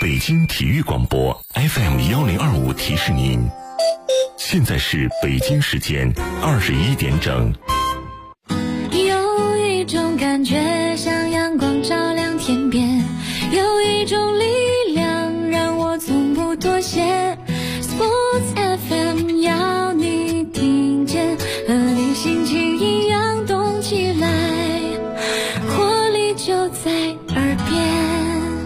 北京体育广播 FM1025提示您，现在是北京时间21点整。 有一种感觉像阳光照亮天边，有一种力量让我从不妥协。 Sports FM 要你听见，和你心情一样动起来，活力就在耳边。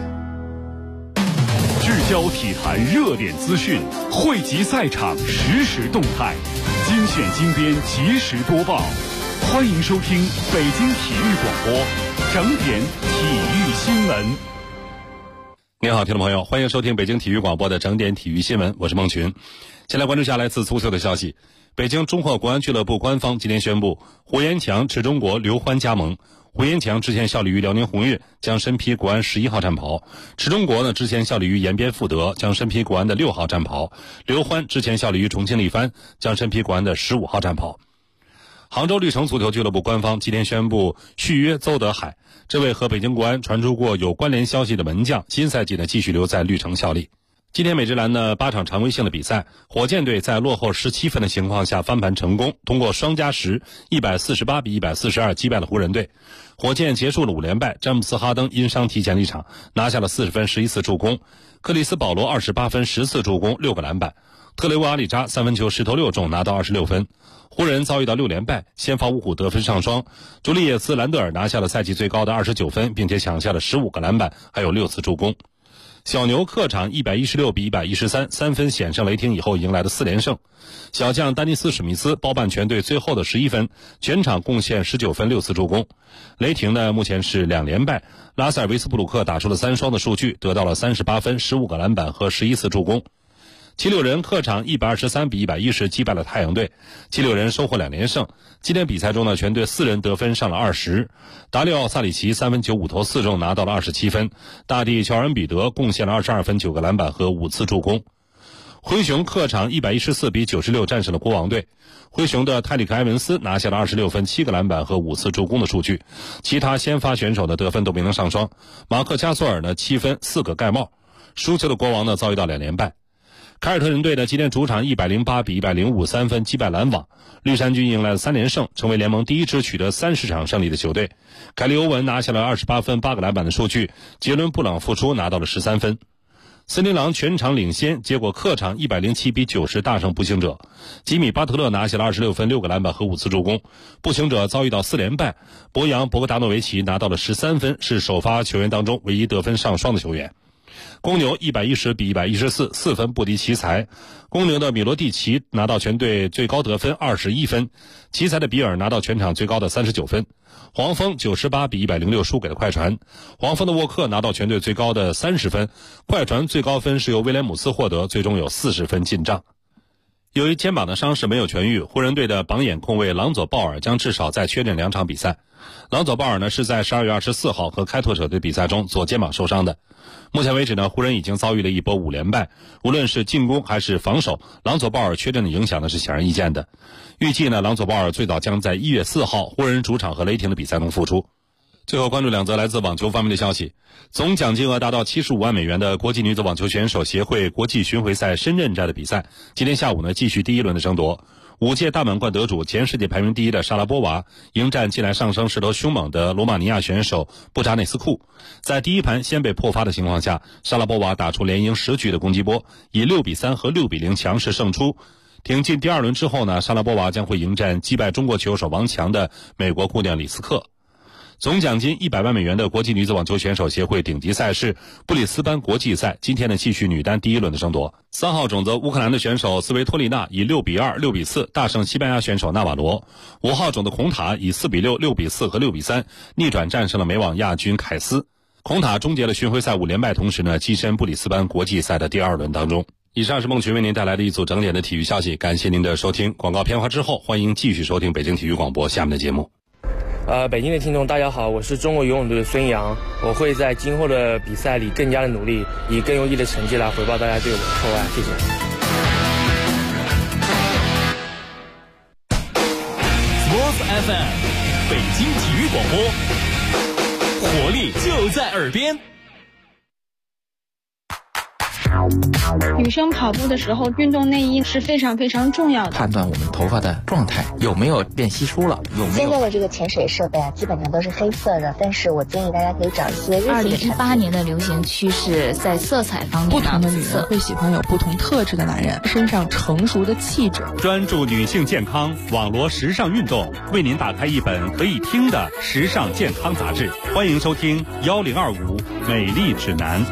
聚焦体坛热点资讯，汇集赛场实时动态，精选精编及时播报。欢迎收听北京体育广播整点体育新闻。 您好，听众朋友，欢迎收听北京体育广播的整点体育新闻，我是孟群。先来关注下来自足球的消息。北京中赫国安俱乐部官方今天宣布，胡延强持中国刘欢加盟。胡延强之前效力于辽宁宏运，将身披国安11号战袍；持中国呢之前效力于延边富德，将身披国安的6号战袍；刘欢之前效力于重庆力帆，将身披国安的15号战袍。杭州绿城足球俱乐部官方今天宣布续约邹德海，这位和北京国安传出过有关联消息的门将，新赛季呢继续留在绿城效力。今天美职篮呢8场常规性的比赛，火箭队在落后17分的情况下翻盘成功，通过双加时148比142击败了湖人队。火箭结束了5连败，詹姆斯哈登因伤提前离场，拿下了40分11次助攻，克里斯保罗28分10次助攻6个篮板，特雷沃阿里扎3分球10投6中拿到26分。湖人遭遇到6连败，先发五虎得分上双，朱利叶斯兰德尔拿下了赛季最高的29分，并且抢下了15个篮板，还有6次助攻。小牛客场116比113，3分险胜雷霆以后迎来的4连胜。小将丹尼斯史密斯包办全队最后的11分，全场贡献19分6次助攻。雷霆呢目前是2连败，拉塞尔维斯布鲁克打出了3双的数据，得到了38分15个篮板和11次助攻。七六人客场123比110击败了太阳队，七六人收获2连胜。今天比赛中呢，全队4人得分上了20，达里奥·萨里奇3分球5投4中拿到了27分，大帝乔尔恩比德贡献了22分9个篮板和5次助攻。灰熊客场114比96战胜了国王队，灰熊的泰利克·埃文斯拿下了26分7个篮板和5次助攻的数据，其他先发选手的得分都没能上双。马克·加索尔呢7分4个盖帽。输球的国王呢遭遇到2连败。凯尔特人队呢今天主场108比105 3分击败篮网，绿衫军迎来了3连胜，成为联盟第一支取得30场胜利的球队。凯利欧文拿下了28分8个篮板的数据，杰伦布朗复出拿到了13分。森林狼全场领先，结果客场107比90大胜步行者，吉米巴特勒拿下了26分6个篮板和5次助攻。步行者遭遇到4连败，博格达诺维奇拿到了13分，是首发球员当中唯一得分上双的球员。公牛110比114 4分不敌奇才，公牛的米罗蒂奇拿到全队最高得分21分，奇才的比尔拿到全场最高的39分。黄蜂98比106输给了快船，黄蜂的沃克拿到全队最高的30分，快船最高分是由威廉姆斯获得，最终有40分进账。由于肩膀的伤势没有痊愈，湖人队的榜眼控卫朗佐鲍尔将至少再缺阵2场比赛。朗佐鲍尔呢是在12月24号和开拓者队比赛中左肩膀受伤的。目前为止呢，湖人已经遭遇了一波5连败，无论是进攻还是防守，朗佐鲍尔缺阵的影响呢是显而易见的。预计呢，朗佐鲍尔最早将在1月4号湖人主场和雷霆的比赛中复出。最后关注2则来自网球方面的消息。总奖金额达到75万美元的国际女子网球选手协会国际巡回赛深圳站的比赛，今天下午呢继续第1轮的争夺。5届大满贯得主、前世界排名第1的莎拉波娃迎战近来上升势头凶猛的罗马尼亚选手布扎内斯库。在第一盘先被破发的情况下，莎拉波娃打出连赢10局的攻击波，以6比3和6比0强势胜出。挺进第2轮之后呢，莎拉波娃将会迎战击败中国球手王强的美国姑娘李斯克。总奖金100万美元的国际女子网球选手协会顶级赛事布里斯班国际赛今天呢继续女单第1轮的争夺。3号种子乌克兰的选手斯维托利娜以6比2、6比4大胜西班牙选手纳瓦罗。5号种子孔塔以4比6、6比4和6比3逆转战胜了美网亚军凯斯。孔塔终结了巡回赛5连败，同时呢跻身布里斯班国际赛的第2轮当中。以上是孟群为您带来的一组整点的体育消息，感谢您的收听。广告片花之后，欢迎继续收听北京体育广播下面的节目。 北京的听众大家好，我是中国游泳队的孙杨，我会在今后的比赛里更加的努力，以更优异的成绩来回报大家对我的厚爱，谢谢。 Sports FM 北京体育广播，活力就在耳边。 女生跑步的时候，运动内衣是非常非常重要的， 判断我们头发的状态有没有变稀疏了，有没有。 现在的这个潜水设备啊，基本上都是黑色的，但是我建议大家可以找一些日系的产品。 2018年的流行趋势在色彩方面， 不同的女人会喜欢有不同特质的男人，身上成熟的气质。 专注女性健康，网罗时尚运动，为您打开一本可以听的时尚健康杂志。欢迎收听1025美丽指南。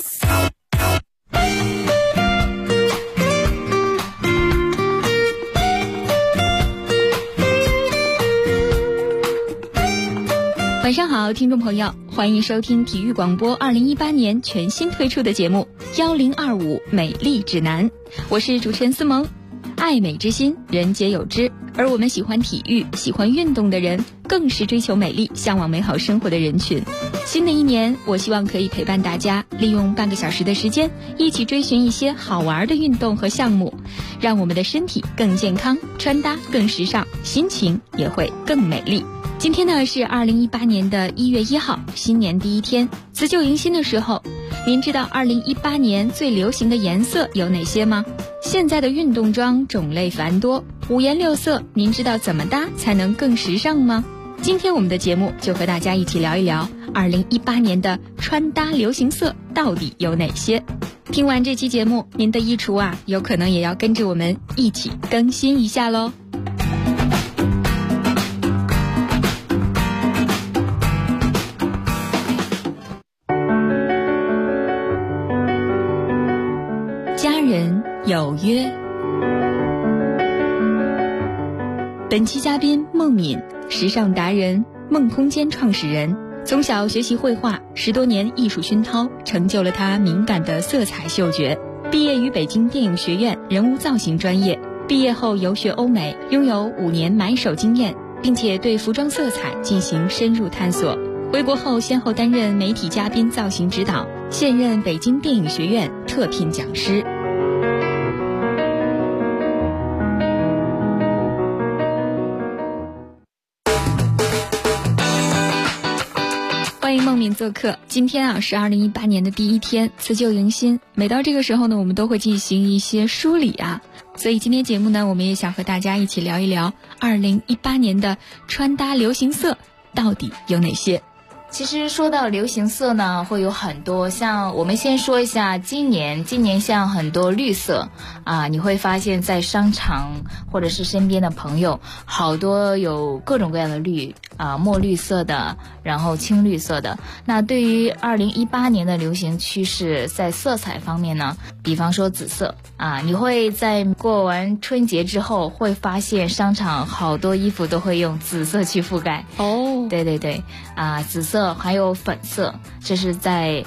晚上好，听众朋友，欢迎收听体育广播2018年全新推出的节目1025美丽指南，我是主持人思萌。爱美之心，人皆有之，而我们喜欢体育、喜欢运动的人，更是追求美丽、向往美好生活的人群。新的一年，我希望可以陪伴大家，利用半个小时的时间，一起追寻一些好玩的运动和项目，让我们的身体更健康，穿搭更时尚，心情也会更美丽。今天呢是2018年的1月1号，新年第一天，辞旧迎新的时候，您知道2018年最流行的颜色有哪些吗？现在的运动装种类繁多，五颜六色，您知道怎么搭才能更时尚吗？今天我们的节目就和大家一起聊一聊2018年的穿搭流行色到底有哪些。听完这期节目，您的衣橱啊，有可能也要跟着我们一起更新一下咯。家人有约，本期嘉宾孟敏，时尚达人，梦空间创始人。从小学习绘画，10多年艺术熏陶，成就了他敏感的色彩嗅觉。毕业于北京电影学院人物造型专业，毕业后游学欧美，拥有5年买手经验，并且对服装色彩进行深入探索。回国后先后担任媒体嘉宾造型指导，现任北京电影学院特聘讲师。欢迎孟敏做客。今天啊是2018年的第一天，辞旧迎新。每到这个时候呢，我们都会进行一些梳理啊，所以今天节目呢，我们也想和大家一起聊一聊2018年的穿搭流行色到底有哪些。 其实说到流行色呢，会有很多，像我们先说一下今年像很多绿色啊，你会发现在商场或者是身边的朋友，好多有各种各样的绿啊，墨绿色的，然后青绿色的。那对于2018年的流行趋势，在色彩方面呢，比方说紫色啊，你会在过完春节之后，会发现商场好多衣服都会用紫色去覆盖。哦，对对对啊，紫色还有粉色，这是在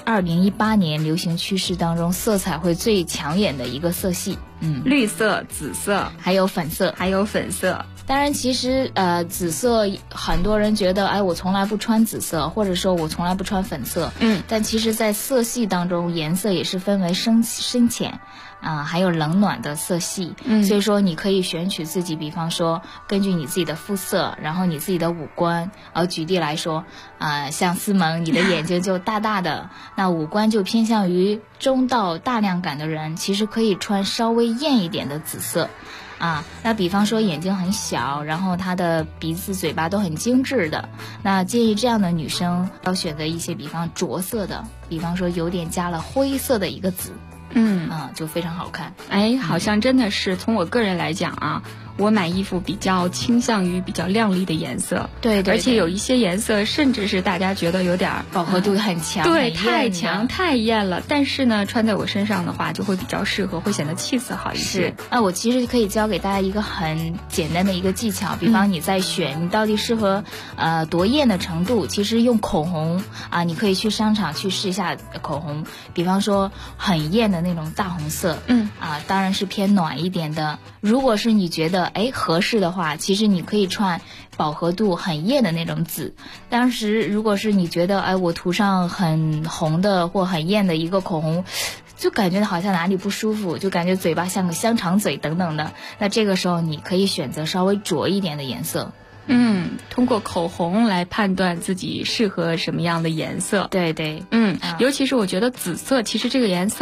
2018年流行趋势当中色彩会最抢眼的一个色系。 绿色、紫色， 还有粉色，当然其实紫色很多人觉得我从来不穿紫色，或者说我从来不穿粉色，但其实在色系当中，颜色也是分为深浅还有冷暖的色系，所以说你可以选取自己，比方说根据你自己的肤色，然后你自己的五官，举例来说像思萌，你的眼睛就大大的那五官就偏向于中到大量感的人，其实可以穿稍微艳一点的紫色那比方说眼睛很小，然后她的鼻子嘴巴都很精致的，那建议这样的女生要选择一些比方着色的，比方说有点加了灰色的一个紫，就非常好看。 好像真的是从我个人来讲啊，我买衣服比较倾向于比较亮丽的颜色， 对， 而且有一些颜色甚至是大家觉得有点饱和度很强， 对，太强太艳了，但是呢穿在我身上的话就会比较适合，会显得气色好一些。 我其实可以教给大家一个很简单的一个技巧，比方你在选你到底适合多艳的程度，其实用口红你可以去商场去试一下口红，比方说很艳的那种大红色，当然是偏暖一点的。如果是你觉得合适的话，其实你可以穿饱和度很艳的那种紫。当时如果是你觉得我涂上很红的或很艳的一个口红，就感觉好像哪里不舒服，就感觉嘴巴像个香肠嘴等等的，那这个时候你可以选择稍微浊一点的颜色。 通过口红来判断自己适合什么样的颜色。 对对， 尤其是我觉得紫色，其实这个颜色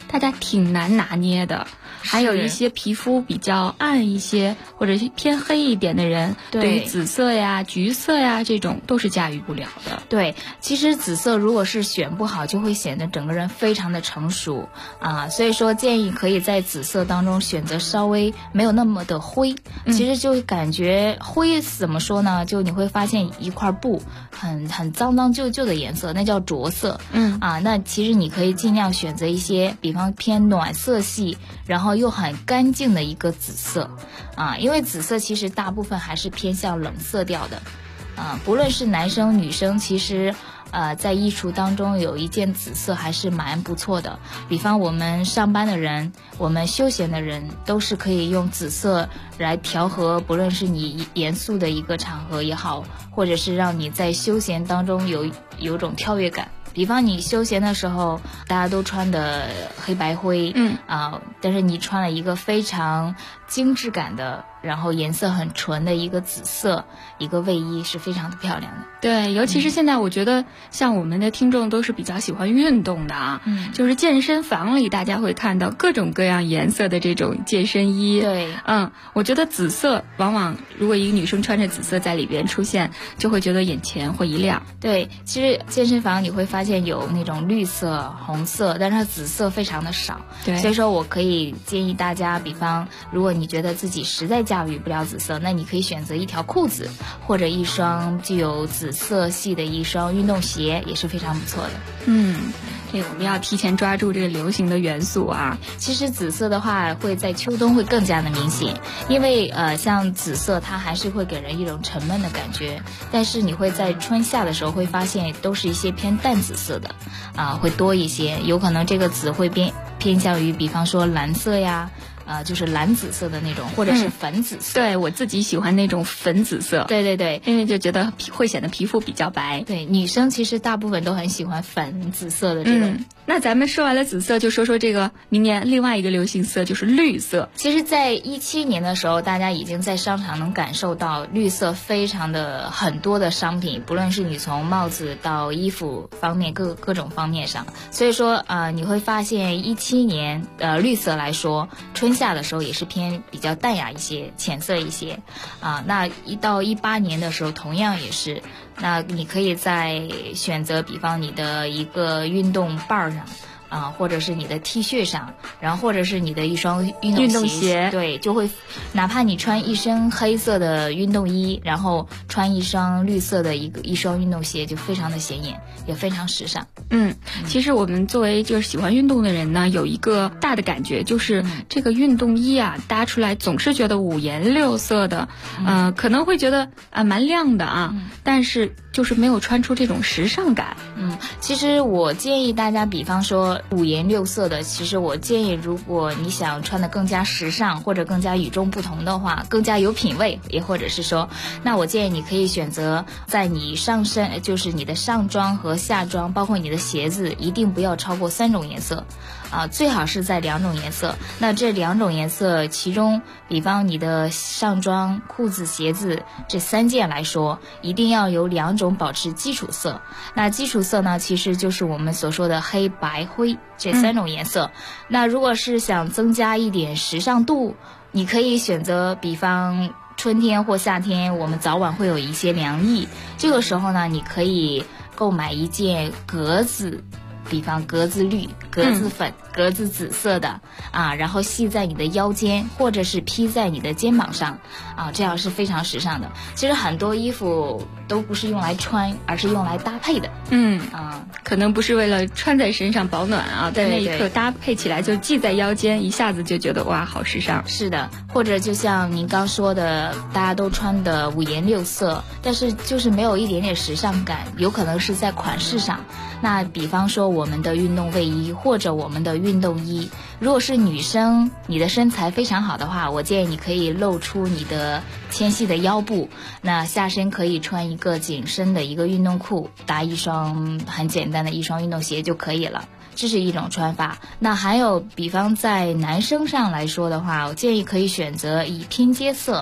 大家挺难拿捏的。还有一些皮肤比较暗一些或者是偏黑一点的人，对于紫色呀、橘色呀这种都是驾驭不了的。 对，其实紫色如果是选不好，就会显得整个人非常的成熟啊，所以说建议可以在紫色当中选择稍微没有那么的灰。其实就感觉灰怎么说呢？就你会发现一块布很脏脏旧旧的颜色，那叫着色。那其实你可以尽量选择一些，比方偏暖色系，然后又很干净的一个紫色因为紫色其实大部分还是偏向冷色调的不论是男生女生，其实在衣橱当中有一件紫色还是蛮不错的。比方我们上班的人，我们休闲的人，都是可以用紫色来调和，不论是你严肃的一个场合也好，或者是让你在休闲当中有种跳跃感。比方你休闲的时候大家都穿的黑白灰但是你穿了一个非常精致感的，然后颜色很纯的一个紫色一个卫衣，是非常的漂亮的。 对，尤其是现在我觉得像我们的听众都是比较喜欢运动的就是健身房里大家会看到各种各样颜色的这种健身衣。 对， 我觉得紫色往往如果一个女生穿着紫色在里边出现，就会觉得眼前会一亮。 对，其实健身房你会发现有那种绿色、红色，但是它紫色非常的少。 对， 所以说我可以建议大家，比方如果你觉得自己实在驾驭不了紫色，那你可以选择一条裤子或者一双具有紫色系的一双运动鞋，也是非常不错的。 这个我们要提前抓住这个流行的元素啊。 其实紫色的话会在秋冬会更加的明显，因为像紫色它还是会给人一种沉闷的感觉，但是你会在春夏的时候会发现都是一些偏淡紫色的会多一些，有可能这个紫会偏向于比方说蓝色呀就是蓝紫色的那种，或者是粉紫色。 对，我自己喜欢那种粉紫色。 对对对， 因为就觉得会显得皮肤比较白。 对，女生其实大部分都很喜欢粉紫色的这种。 那咱们说完了紫色，就说说这个明年另外一个流行色，就是绿色。 其实在2017年的时候，大家已经在商场能感受到绿色非常的很多的商品，不论是你从帽子到衣服方面各种方面上。所以说你会发现2017年绿色来说，春夏的时候也是偏比较淡雅一些，浅色一些那一到2018年的时候同样也是。那你可以在选择比方你的一个运动棒上或者是你的 T 恤上，然后或者是你的一双运动鞋，对，就会哪怕你穿一身黑色的运动衣，然后穿一双绿色的一双运动鞋，就非常的显眼，也非常时尚。 其实我们作为就是喜欢运动的人呢，有一个大的感觉，就是这个运动衣搭出来总是觉得五颜六色的，可能会觉得蛮亮的但是就是没有穿出这种时尚感。 其实我建议大家，比方说五颜六色的，其实我建议如果你想穿得更加时尚或者更加与众不同的话，更加有品味，也或者是说，那我建议你可以选择在你上身，就是你的上装和下装，包括你的鞋子，一定不要超过3种颜色最好是在2种颜色。那这2种颜色其中，比方你的上装、裤子、鞋子这3件来说，一定要有2种保持基础色。那基础色呢，其实就是我们所说的黑白灰这3种颜色。那如果是想增加一点时尚度，你可以选择比方春天或夏天，我们早晚会有一些凉意，这个时候呢，你可以购买一件格子，比方格子绿、格子粉、格子紫色的然后系在你的腰间，或者是披在你的肩膀上这样是非常时尚的。其实很多衣服都不是用来穿，而是用来搭配的。 可能不是为了穿在身上保暖在那一刻搭配起来就系在腰间，一下子就觉得哇，好时尚。 是的，或者就像您刚说的，大家都穿的五颜六色，但是就是没有一点点时尚感，有可能是在款式上。那比方说我们的运动卫衣或者我们的运动衣，如果是女生，你的身材非常好的话，我建议你可以露出你的纤细的腰部，那下身可以穿一个紧身的一个运动裤，搭一双很简单的一双运动鞋就可以了，这是一种穿法。那还有比方在男生上来说的话，我建议可以选择以拼接色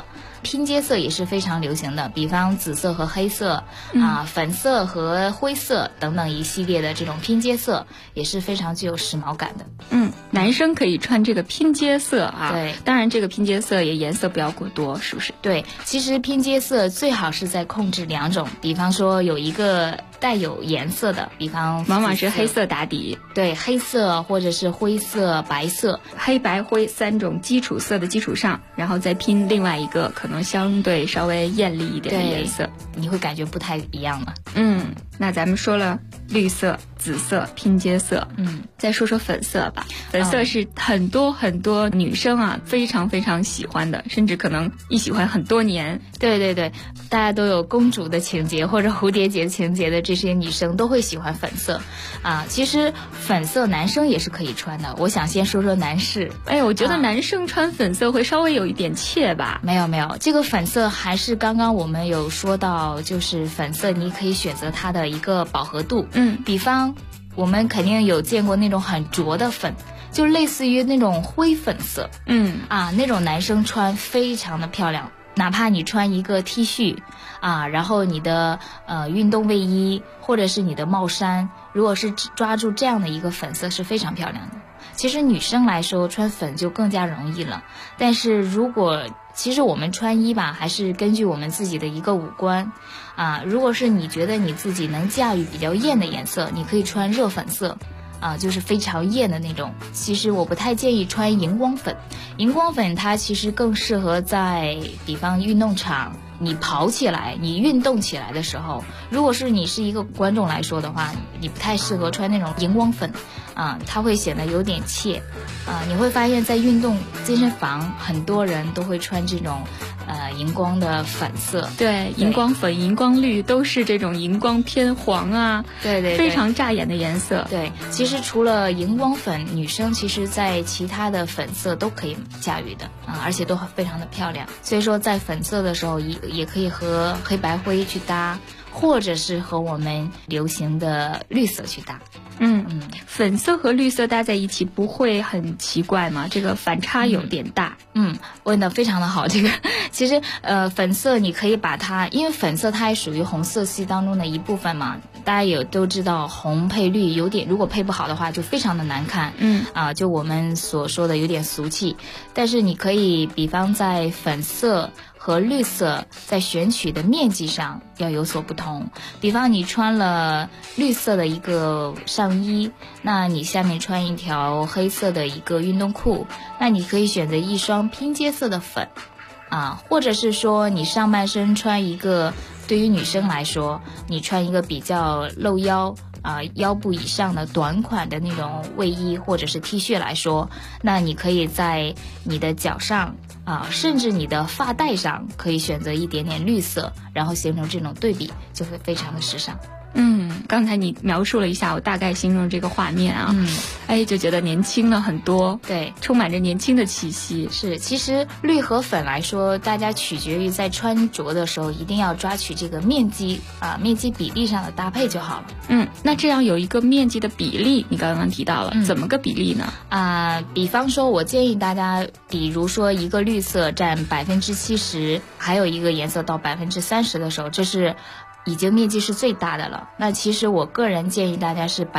拼接色也是非常流行的，比方紫色和黑色粉色和灰色等等一系列的这种拼接色也是非常具有时髦感的。 男生可以穿这个拼接色啊， 对， 当然这个拼接色也颜色不要过多，是不是？ 对，其实拼接色最好是在控制2种，比方说有一个带有颜色的，比方往往是黑色打底， 对，黑色或者是灰色、白色， 黑白灰3种基础色的基础上，然后再拼另外一个可能相对稍微艳丽一点的颜色， 你会感觉不太一样了。 那咱们说了绿色、紫色、拼接色，再说说粉色吧。粉色是很多很多女生啊非常非常喜欢的，甚至可能一喜欢很多年。 对对对，大家都有公主的情节或者蝴蝶结情节的这些女生都会喜欢粉色啊。其实粉色男生也是可以穿的，我想先说说男士。 我觉得男生穿粉色会稍微有一点怯吧。 没有，这个粉色还是刚刚我们有说到，就是粉色你可以选择它的一个饱和度。比方我们肯定有见过那种很浊的粉，就类似于那种灰粉色。那种男生穿非常的漂亮，哪怕你穿一个 T 恤然后你的运动卫衣或者是你的帽衫，如果是抓住这样的一个粉色是非常漂亮的。其实女生来说穿粉就更加容易了，但是其实我们穿衣吧还是根据我们自己的一个五官如果是你觉得你自己能驾驭比较艳的颜色，你可以穿热粉色就是非常艳的那种。其实我不太建议穿荧光粉，荧光粉它其实更适合在比方运动场你跑起来你运动起来的时候，如果是你是一个观众来说的话，你不太适合穿那种荧光粉它会显得有点怯你会发现在运动健身房很多人都会穿这种荧光的粉色。 对，荧光粉、荧光绿都是这种荧光偏黄对， 非常扎眼的颜色。 对，其实除了荧光粉，女生其实在其他的粉色都可以驾驭的而且都非常的漂亮。所以说在粉色的时候也可以和黑白灰去搭，或者是和我们流行的绿色去搭。 粉色和绿色搭在一起不会很奇怪吗？这个反差有点大。 问得非常的好。这个其实粉色你可以把它，因为粉色它也属于红色系当中的一部分嘛，大家也都知道红配绿有点，如果配不好的话就非常的难看。就我们所说的有点俗气。但是你可以比方在粉色和绿色在选取的面积上要有所不同。比方你穿了绿色的一个上衣，那你下面穿一条黑色的一个运动裤，那你可以选择一双拼接色的粉或者是说你上半身穿一个，对于女生来说你穿一个比较露腰腰部以上的短款的那种卫衣或者是 T 恤来说，那你可以在你的脚上甚至你的发带上可以选择一点点绿色，然后形成这种对比，就会非常的时尚。 刚才你描述了一下，我大概形容这个画面就觉得年轻了很多。 对， 充满着年轻的气息。 是，其实绿和粉来说，大家取决于在穿着的时候一定要抓取这个面积比例上的搭配就好了。 那这样有一个面积的比例，你刚刚提到了，怎么个比例呢？ 比方说我建议大家，比如说一个绿色占70%，还有一个颜色到30%的时候，这是已经面积是最大的了。那其实我个人建议大家是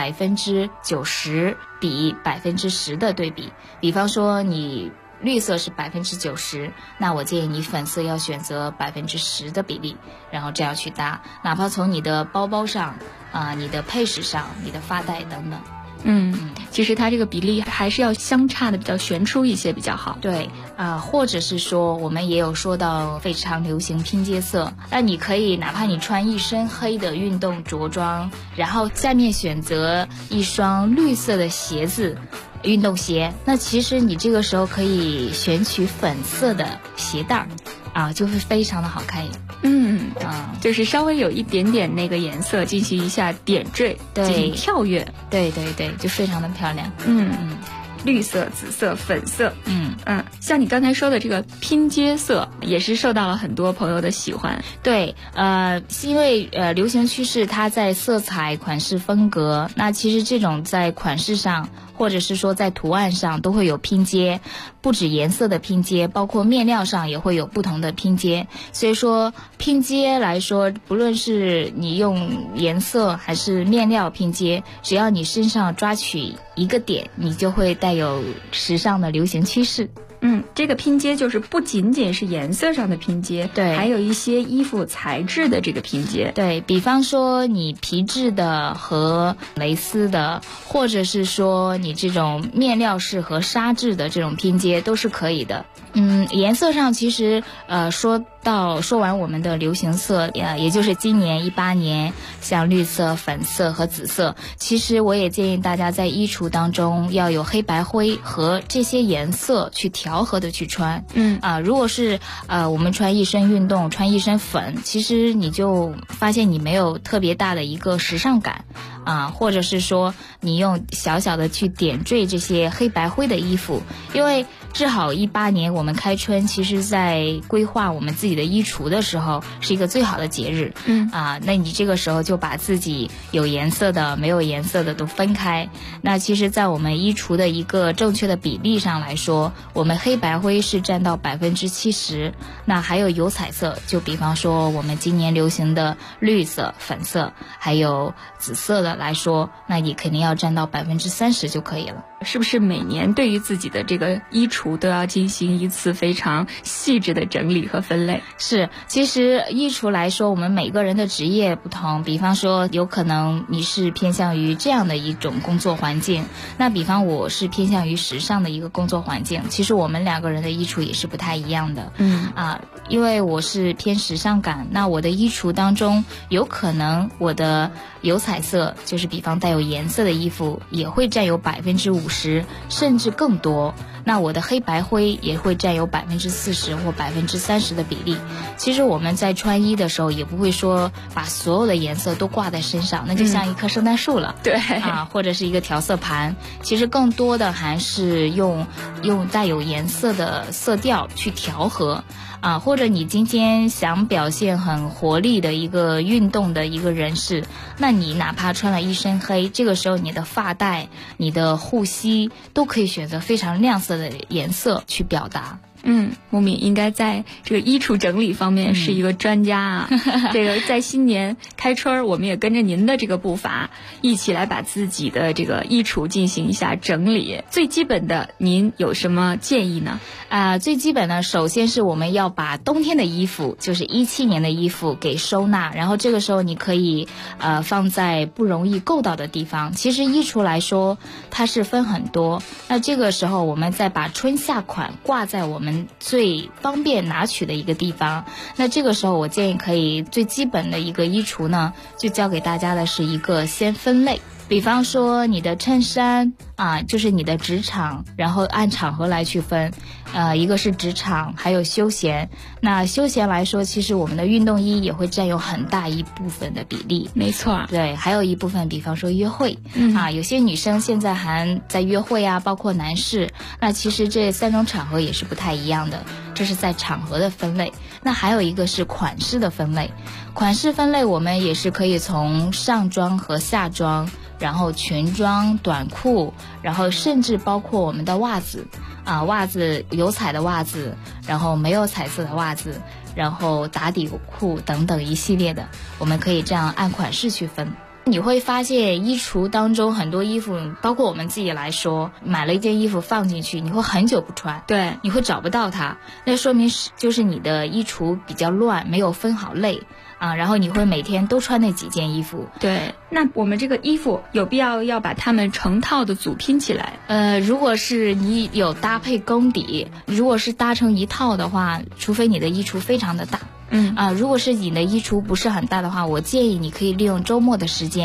90%比10%的对比。比方说你绿色是90%，那我建议你粉色要选择10%的比例，然后这样去搭，哪怕从你的包包上你的配饰上、你的发带等等。 其实它这个比例还是要相差的比较悬殊一些比较好。 对或者是说我们也有说到非常流行拼接色，那你可以哪怕你穿一身黑的运动着装，然后下面选择一双绿色的鞋子，运动鞋，那其实你这个时候可以选取粉色的鞋带就会非常的好看。 就是稍微有一点点那个颜色进行一下点缀，进行跳跃。 对，就非常的漂亮。 绿色、紫色、粉色。像你刚才说的这个拼接色，也是受到了很多朋友的喜欢。 对，是因为流行趋势它在色彩、款式、风格，那其实这种在款式上，或者是说在图案上都会有拼接，不止颜色的拼接，包括面料上也会有不同的拼接。所以说拼接来说，不论是你用颜色还是面料拼接，只要你身上抓取一个点，你就会带有时尚的流行趋势。 这个拼接就是不仅仅是颜色上的拼接， 对， 还有一些衣服材质的这个拼接。 对，比方说你皮质的和蕾丝的，或者是说你这种面料式和纱质的这种拼接都是可以的。颜色上其实说完我们的流行色，也就是今年18年像绿色、粉色和紫色，其实我也建议大家在衣橱当中要有黑白灰和这些颜色去调和的去穿。如果是我们穿一身运动，穿一身粉，其实你就发现你没有特别大的一个时尚感或者是说你用小小的去点缀这些黑白灰的衣服，因为正好18年我们开春，其实在规划我们自己的衣橱的时候是一个最好的节日。那你这个时候就把自己有颜色的没有颜色的都分开。那其实在我们衣橱的一个正确的比例上来说，我们黑白灰是占到70%，那还有油彩色，就比方说我们今年流行的绿色、粉色还有紫色的来说，那你肯定要占到30%就可以了。 是不是每年对于自己的这个衣橱都要进行一次非常细致的整理和分类？ 是，其实衣橱来说，我们每个人的职业不同，比方说有可能你是偏向于这样的一种工作环境，那比方我是偏向于时尚的一个工作环境，其实我们两个人的衣橱也是不太一样的。因为我是偏时尚感，那我的衣橱当中有可能我的油彩色，就是比方带有颜色的衣服也会占有50%甚至更多，那我的黑白灰也会占有40%或30%的比例。其实我们在穿衣的时候也不会说把所有的颜色都挂在身上，那就像一棵圣诞树了。 对或者是一个调色盘，其实更多的还是用带有颜色的色调去调和或者你今天想表现很活力的一个运动的一个人士，那你哪怕穿了一身黑，这个时候你的发带、你的护膝都可以选择非常亮色的颜色去表达。 木敏应该在这个衣橱整理方面是一个专家啊。这个在新年开春，我们也跟着您的这个步伐，一起来把自己的这个衣橱进行一下整理。最基本的，您有什么建议呢？ 最基本的，首先是我们要把冬天的衣服，就是17年的衣服给收纳，然后这个时候你可以放在不容易够到的地方。其实衣橱来说，它是分很多，那这个时候我们再把春夏款挂在我们最方便拿取的一个地方。那这个时候我建议可以最基本的一个衣橱呢，就教给大家的是一个先分类。比方说你的衬衫就是你的职场，然后按场合来区分，一个是职场，还有休闲。那休闲来说，其实我们的运动衣也会占有很大一部分的比例。 没错， 对，还有一部分，比方说约会，有些女生现在还在约会包括男士，那其实这3种场合也是不太一样的，这是在场合的分类。那还有一个是款式的分类，款式分类我们也是可以从上装和下装，然后裙装、短裤，然后甚至包括我们的袜子袜子有彩的袜子，然后没有彩色的袜子，然后打底裤等等一系列的，我们可以这样按款式去分。你会发现衣橱当中很多衣服，包括我们自己来说，买了一件衣服放进去，你会很久不穿， 对， 你会找不到它，那说明就是你的衣橱比较乱，没有分好类然后你会每天都穿那几件衣服。 对，那我们这个衣服有必要把它们成套的组拼起来？ 如果是你有搭配功底，如果是搭成一套的话，除非你的衣橱非常的大。如果是你的衣橱不是很大的话，我建议你可以利用周末的时间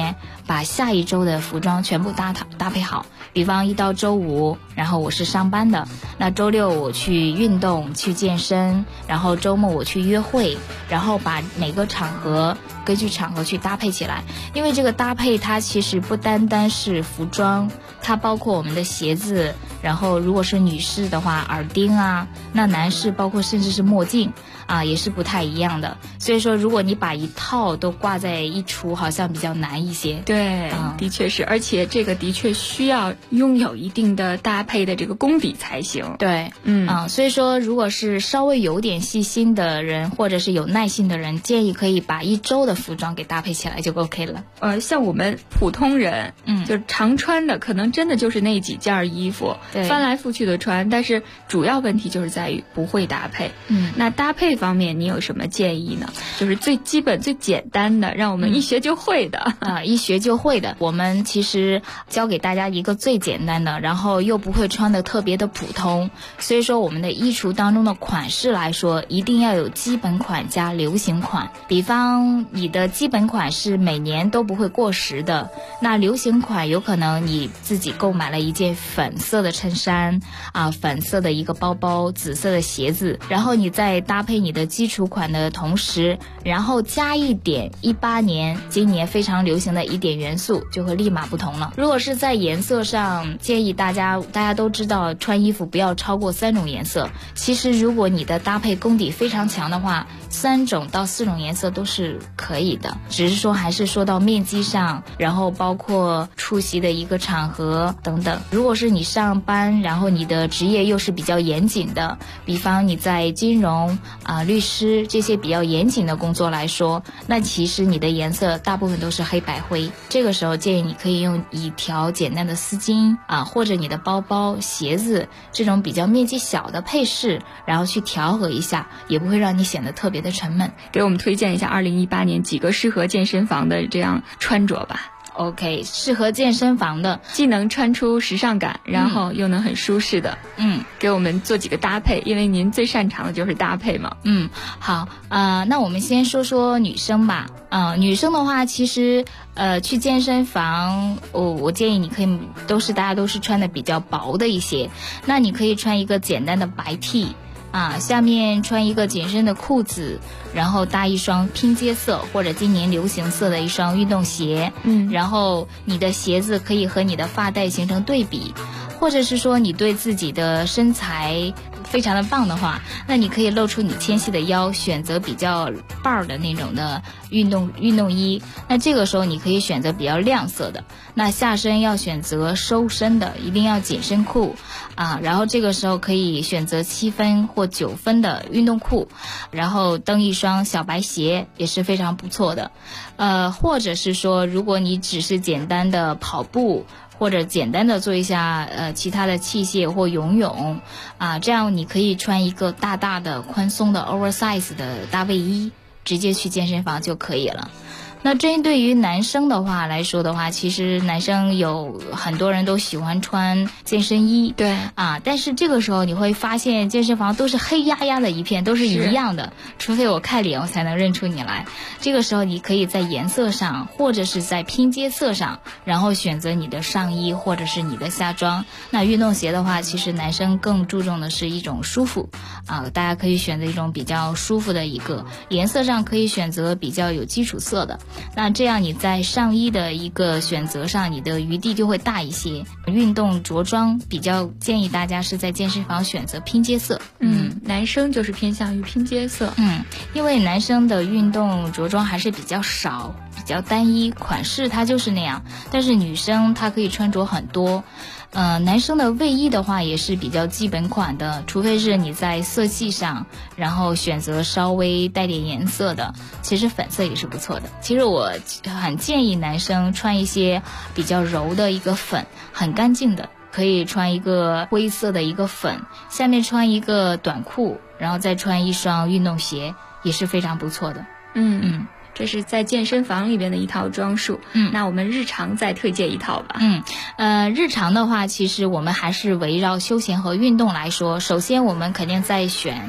把下一周的服装全部搭配好。比方一到周五，然后我是上班的，那周六我去运动去健身，然后周末我去约会，然后把每个场合根据场合去搭配起来。因为这个搭配它其实不单单是服装，它包括我们的鞋子，然后如果是女士的话耳钉啊，那男士包括甚至是墨镜啊，也是不太一样的。所以说如果你把一套都挂在一处，好像比较难一些。 对，的确是，而且这个的确需要拥有一定的搭配的这个功底才行。 对，所以说如果是稍微有点细心的人，或者是有耐心的人，建议可以把一周的服装给搭配起来就 OK 了。 像我们普通人，就是常穿的，可能真的就是那几件衣服，翻来覆去的穿，但是主要问题就是在于不会搭配。那搭配方面你有什么建议呢？就是最基本最简单的，让我们一学就会的。 一学就会的，我们其实教给大家一个最简单的，然后又不会穿的特别的普通。所以说我们的衣橱当中的款式来说，一定要有基本款加流行款。比方你的基本款是每年都不会过时的，那流行款有可能你自己购买了一件粉色的衬衫粉色的一个包包，紫色的鞋子，然后你在搭配你的基础款的同时，然后加一点18年今年非常流行的一点元素，就会立马不同了。如果是在颜色上，建议大家都知道穿衣服不要超过3种颜色。其实如果你的搭配功底非常强的话，3种到4种颜色都是可以的，只是说还是说到面积上，然后包括出席的一个场合等等。如果是你上班，然后你的职业又是比较严谨的，比方你在金融律师这些比较严谨的工作来说，那其实你的颜色大部分都是黑白灰。这个时候建议你可以用一条简单的丝巾或者你的包包鞋子这种比较面积小的配饰，然后去调和一下，也不会让你显得特别的沉闷。 给我们推荐一下2018年几个适合健身房的这样穿着吧。 OK， 适合健身房的， 既能穿出时尚感，然后又能很舒适的。给我们做几个搭配，因为您最擅长的就是搭配嘛。 好，那我们先说说女生吧。女生的话，其实去健身房，我建议你可以大家都是穿的比较薄的一些，那你可以穿一个简单的白 T。下面穿一个紧身的裤子，然后搭一双拼接色或者今年流行色的一双运动鞋，然后你的鞋子可以和你的发带形成对比，或者是说你对自己的身材非常的棒的话，那你可以露出你纤细的腰，选择比较棒儿的那种的运动衣。那这个时候你可以选择比较亮色的，那下身要选择收身的，一定要紧身裤然后这个时候可以选择7分或9分的运动裤，然后蹬一双小白鞋也是非常不错的。或者是说如果你只是简单的跑步，或者简单的做一下其他的器械或游泳这样你可以穿一个大大的宽松的 oversize 的大卫衣，直接去健身房就可以了。那针对于男生的话来说的话，其实男生有很多人都喜欢穿健身衣， 对但是这个时候你会发现健身房都是黑压压的一片，都是一样的，除非我看脸我才能认出你来。这个时候你可以在颜色上或者是在拼接色上，然后选择你的上衣或者是你的下装。那运动鞋的话，其实男生更注重的是一种舒服大家可以选择一种比较舒服的一个颜色上，可以选择比较有基础色的。那这样你在上衣的一个选择上，你的余地就会大一些。运动着装比较建议大家是在健身房选择拼接色。 男生就是偏向于拼接色。 因为男生的运动着装还是比较少，比较单一，款式它就是那样。但是女生她可以穿着很多。男生的卫衣的话也是比较基本款的，除非是你在色系上然后选择稍微带点颜色的，其实粉色也是不错的。其实我很建议男生穿一些比较柔的一个粉，很干净的，可以穿一个灰色的一个粉，下面穿一个短裤，然后再穿一双运动鞋，也是非常不错的。 这是在健身房里边的一套装束。那我们日常再推荐一套吧。 日常的话，其实我们还是围绕休闲和运动来说。首先我们肯定在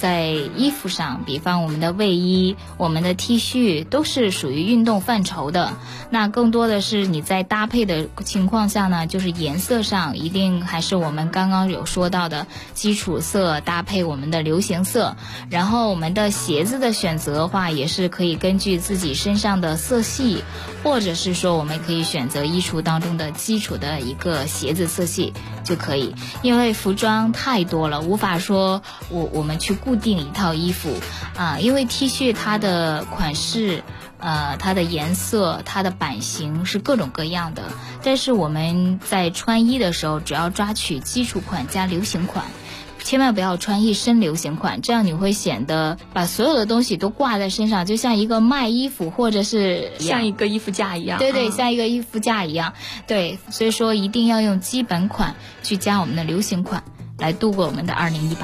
在衣服上，比方我们的卫衣、我们的 T 恤都是属于运动范畴的。那更多的是你在搭配的情况下呢，就是颜色上一定还是我们刚刚有说到的基础色搭配我们的流行色。然后我们的鞋子的选择的话，也是可以根据自己身上的色系，或者是说我们可以选择衣橱当中的基础的一个鞋子色系就可以。因为服装太多了，无法说我们去固定一套衣服啊，因为 T 恤它的款式它的颜色、它的版型是各种各样的，但是我们在穿衣的时候，只要抓取基础款加流行款，千万不要穿一身流行款，这样你会显得把所有的东西都挂在身上，就像一个卖衣服或者是像一个衣服架一样。 对对，像一个衣服架一样。对，所以说一定要用基本款去加我们的流行款，来度过我们的2018。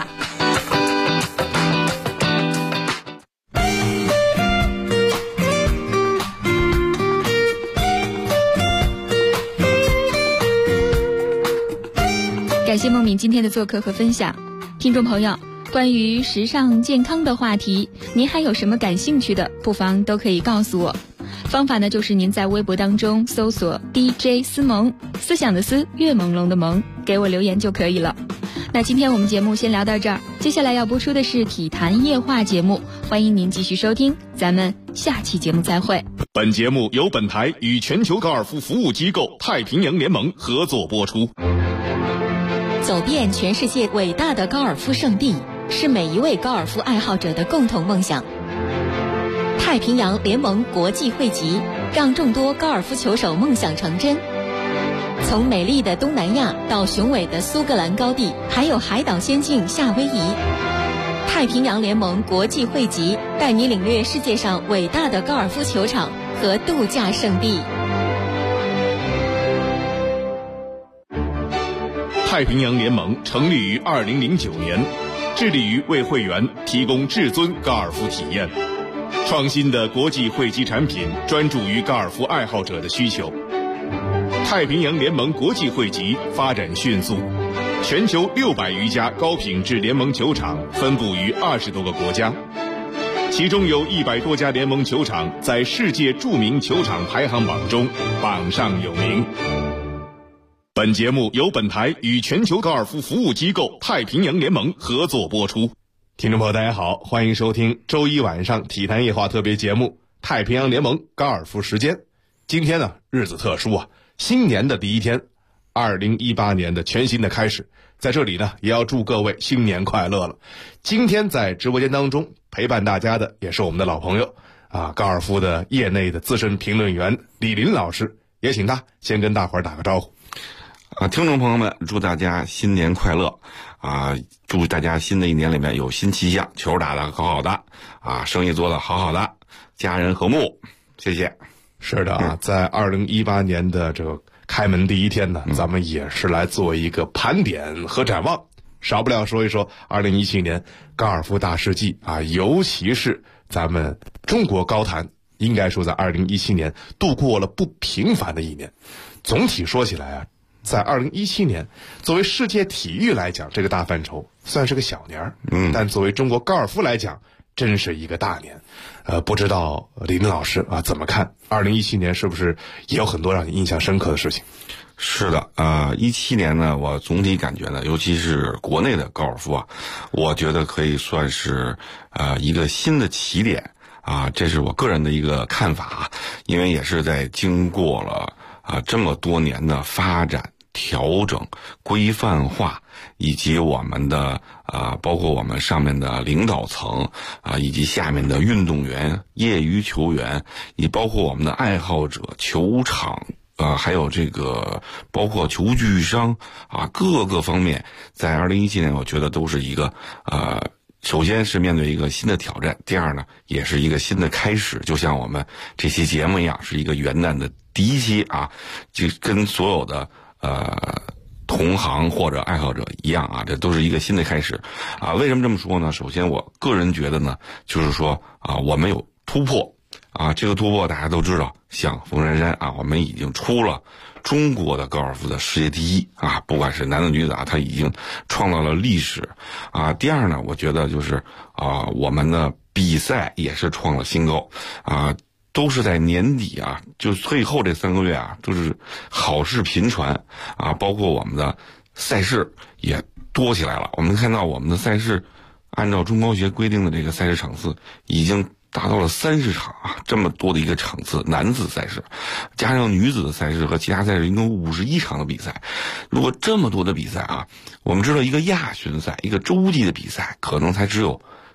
感谢孟敏今天的做客和分享。听众朋友，关于时尚健康的话题，您还有什么感兴趣的，不妨都可以告诉我。方法呢，就是您在微博当中搜索 DJ 思萌，思想的思，月朦胧的萌，给我留言就可以了。那今天我们节目先聊到这儿，接下来要播出的是体坛夜话节目，欢迎您继续收听，咱们下期节目再会。 本节目由本台与全球高尔夫服务机构太平洋联盟合作播出。 走遍全世界伟大的高尔夫圣地，是每一位高尔夫爱好者的共同梦想。太平洋联盟国际汇集，让众多高尔夫球手梦想成真。从美丽的东南亚到雄伟的苏格兰高地，还有海岛仙境夏威夷，太平洋联盟国际汇集带你领略世界上伟大的高尔夫球场和度假胜地。 太平洋联盟成立于2009年，致力于为会员提供至尊高尔夫体验。创新的国际汇集产品专注于高尔夫爱好者的需求。太平洋联盟国际汇集发展迅速，全球600余家高品质联盟球场分布于20多个国家，其中有100多家联盟球场在世界著名球场排行榜中榜上有名。本节目由本台与全球高尔夫服务机构太平洋联盟合作播出。听众朋友大家好，欢迎收听周一晚上体坛夜话特别节目太平洋联盟高尔夫时间。今天呢，日子特殊啊，新年的第一天，2018年的全新的开始，在这里呢也要祝各位新年快乐了。今天在直播间当中陪伴大家的也是我们的老朋友啊，高尔夫的业内的资深评论员李林老师，也请他先跟大伙儿打个招呼。 听众朋友们，祝大家新年快乐啊！祝大家新的一年里面有新气象，球打得好好的啊，生意做得好好的，家人和睦。谢谢。 是的啊，在2018年的这个开门第一天呢，咱们也是来做一个盘点和展望，少不了说一说2017年高尔夫大事记啊，尤其是咱们中国高坛，应该说在2017年度过了不平凡的一年。总体说起来啊，在2017年，作为世界体育来讲，这个大范畴算是个小年但作为中国高尔夫来讲，真是一个大年。不知道李林老师啊怎么看？2017年是不是也有很多让你印象深刻的事情？ 是的，17年呢，我总体感觉呢，尤其是国内的高尔夫啊，我觉得可以算是一个新的起点啊，这是我个人的一个看法，因为也是在经过了这么多年的发展、调整、规范化，以及我们的包括我们上面的领导层以及下面的运动员、业余球员，也包括我们的爱好者、球场还有这个包括球具商各个方面，在2017年我觉得都是一个首先是面对一个新的挑战，第二呢，也是一个新的开始，就像我们这期节目一样，是一个元旦的第一期就跟所有的同行或者爱好者一样这都是一个新的开始为什么这么说呢？首先我个人觉得呢，就是说我们有突破这个突破大家都知道，像冯珊珊我们已经出了中国的高尔夫的世界第一啊，不管是男子女子啊，他已经创造了历史啊。第二呢，我觉得就是我们的比赛也是创了新高啊。都是在年底啊，就最后这3个月啊，都是好事频传啊，包括我们的赛事也多起来了。我们看到我们的赛事，按照中高协规定的这个赛事场次，已经达到了30场啊，这么多的一个场次，男子赛事，加上女子的赛事和其他赛事，一共51场的比赛。如果这么多的比赛啊，我们知道一个亚巡赛，一个洲际的比赛，可能才只有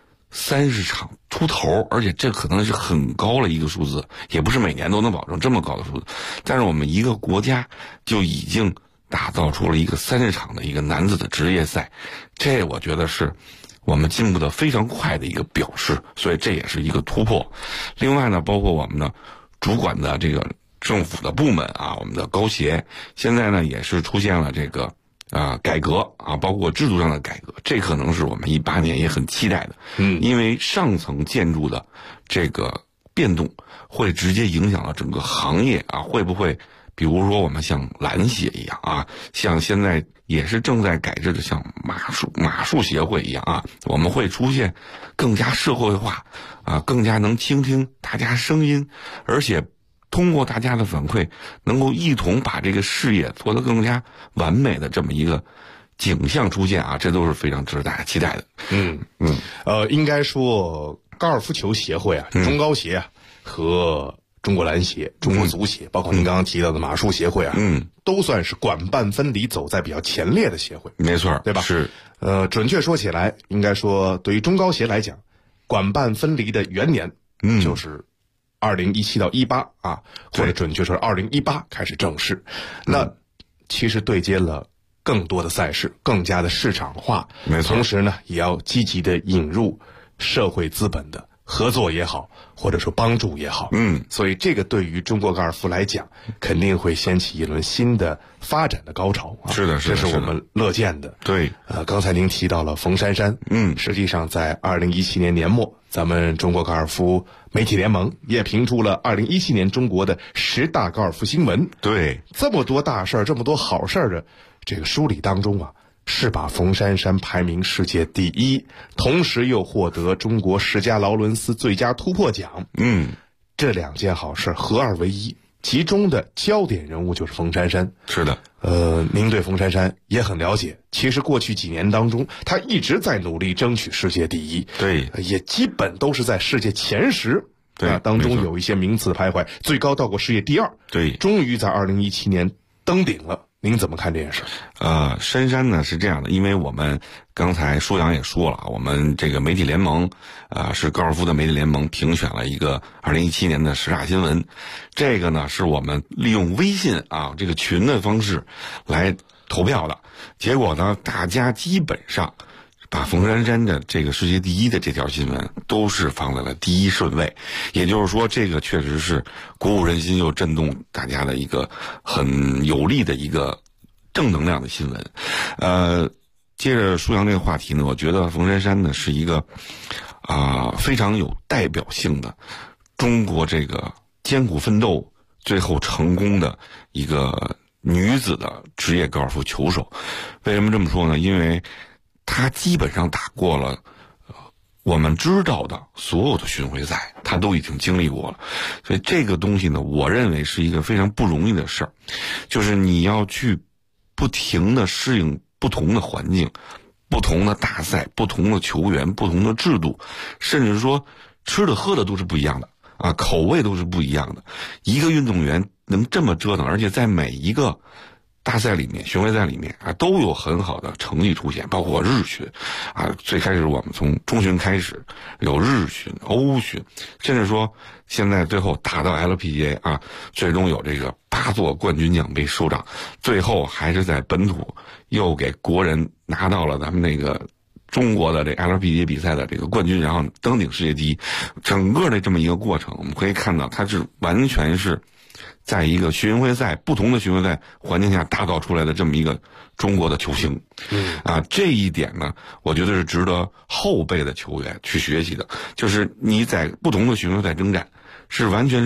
30场出头，而且这可能是很高的一个数字，也不是每年都能保证这么高的数字。但是我们一个国家就已经打造出了一个30场的一个男子的职业赛，这我觉得是我们进步的非常快的一个表示，所以这也是一个突破。另外呢，包括我们的主管的这个政府的部门啊，我们的高协现在呢也是出现了这个改革啊，包括制度上的改革，这可能是我们18年也很期待的。因为上层建筑的这个变动会直接影响到整个行业啊，会不会比如说我们像篮协一样啊，像现在也是正在改制的像马术协会一样啊，我们会出现更加社会化啊，更加能倾听大家声音，而且通过大家的反馈，能够一同把这个事业做得更加完美的这么一个景象出现啊，这都是非常值得大家期待的。 应该说高尔夫球协会啊，中高协啊，和中国篮协、中国足协，包括您刚刚提到的马术协会啊，都算是管办分离走在比较前列的协会。 没错， 对吧？是。准确说起来，应该说对于中高协来讲，管办分离的元年，就是2017到18啊，或者准确说2018开始正式。那其实对接了更多的赛事，更加的市场化， 没错。 同时呢，也要积极的引入社会资本的合作也好，或者说帮助也好，所以这个对于中国高尔夫来讲，肯定会掀起一轮新的发展的高潮啊！ 是的， 这是我们乐见的。 对， 刚才您提到了冯珊珊，实际上在2017年年末，咱们中国高尔夫媒体联盟也评出了2017年中国的10大高尔夫新闻。 对， 这么多大事儿，这么多好事儿的这个梳理当中啊，是把冯珊珊排名世界第1，同时又获得中国10佳劳伦斯最佳突破奖。这2件好事合二为一，其中的焦点人物就是冯珊珊。 是的， 您对冯珊珊也很了解。其实过去几年当中，她一直在努力争取世界第1， 对， 也基本都是在世界前10。 对， 当中有一些名次徘徊，最高到过世界第2。 对， 终于在2017年登顶了。您怎么看这件事？ 珊珊呢是这样的，因为我们刚才舒阳也说了，我们这个媒体联盟，是高尔夫的媒体联盟评选了一个2017年的10大新闻，这个呢是我们利用微信啊这个群的方式来投票的，结果呢大家基本上把冯珊珊的这个世界第1的这条新闻都是放在了第1顺位，也就是说这个确实是鼓舞人心又震动大家的一个很有力的一个正能量的新闻。接着舒阳这个话题呢，我觉得冯珊珊呢是一个非常有代表性的中国这个艰苦奋斗最后成功的一个女子的职业高尔夫球手。为什么这么说呢？因为他基本上打过了我们知道的所有的巡回赛，他都已经经历过了。所以这个东西呢，我认为是一个非常不容易的事儿，就是你要去不停的适应不同的环境、不同的大赛、不同的球员、不同的制度，甚至说吃的喝的都是不一样的啊，口味都是不一样的。一个运动员能这么折腾，而且在每一个大赛里面、巡回赛里面啊，都有很好的成绩出现，包括日巡啊。最开始我们从中巡开始有日巡、欧巡，甚至说现在最后打到 LPGA 啊，最终有这个8座冠军奖杯收掌，最后还是在本土又给国人拿到了咱们那个中国的这 LPGA 比赛的这个冠军，然后登顶世界第1。整个的这么一个过程，我们可以看到它是完全是在一个巡回赛不同的巡回赛环境下打造出来的这么一个中国的球星。这一点呢，我觉得是值得后辈的球员去学习的，就是你在不同的巡回赛征战是完全是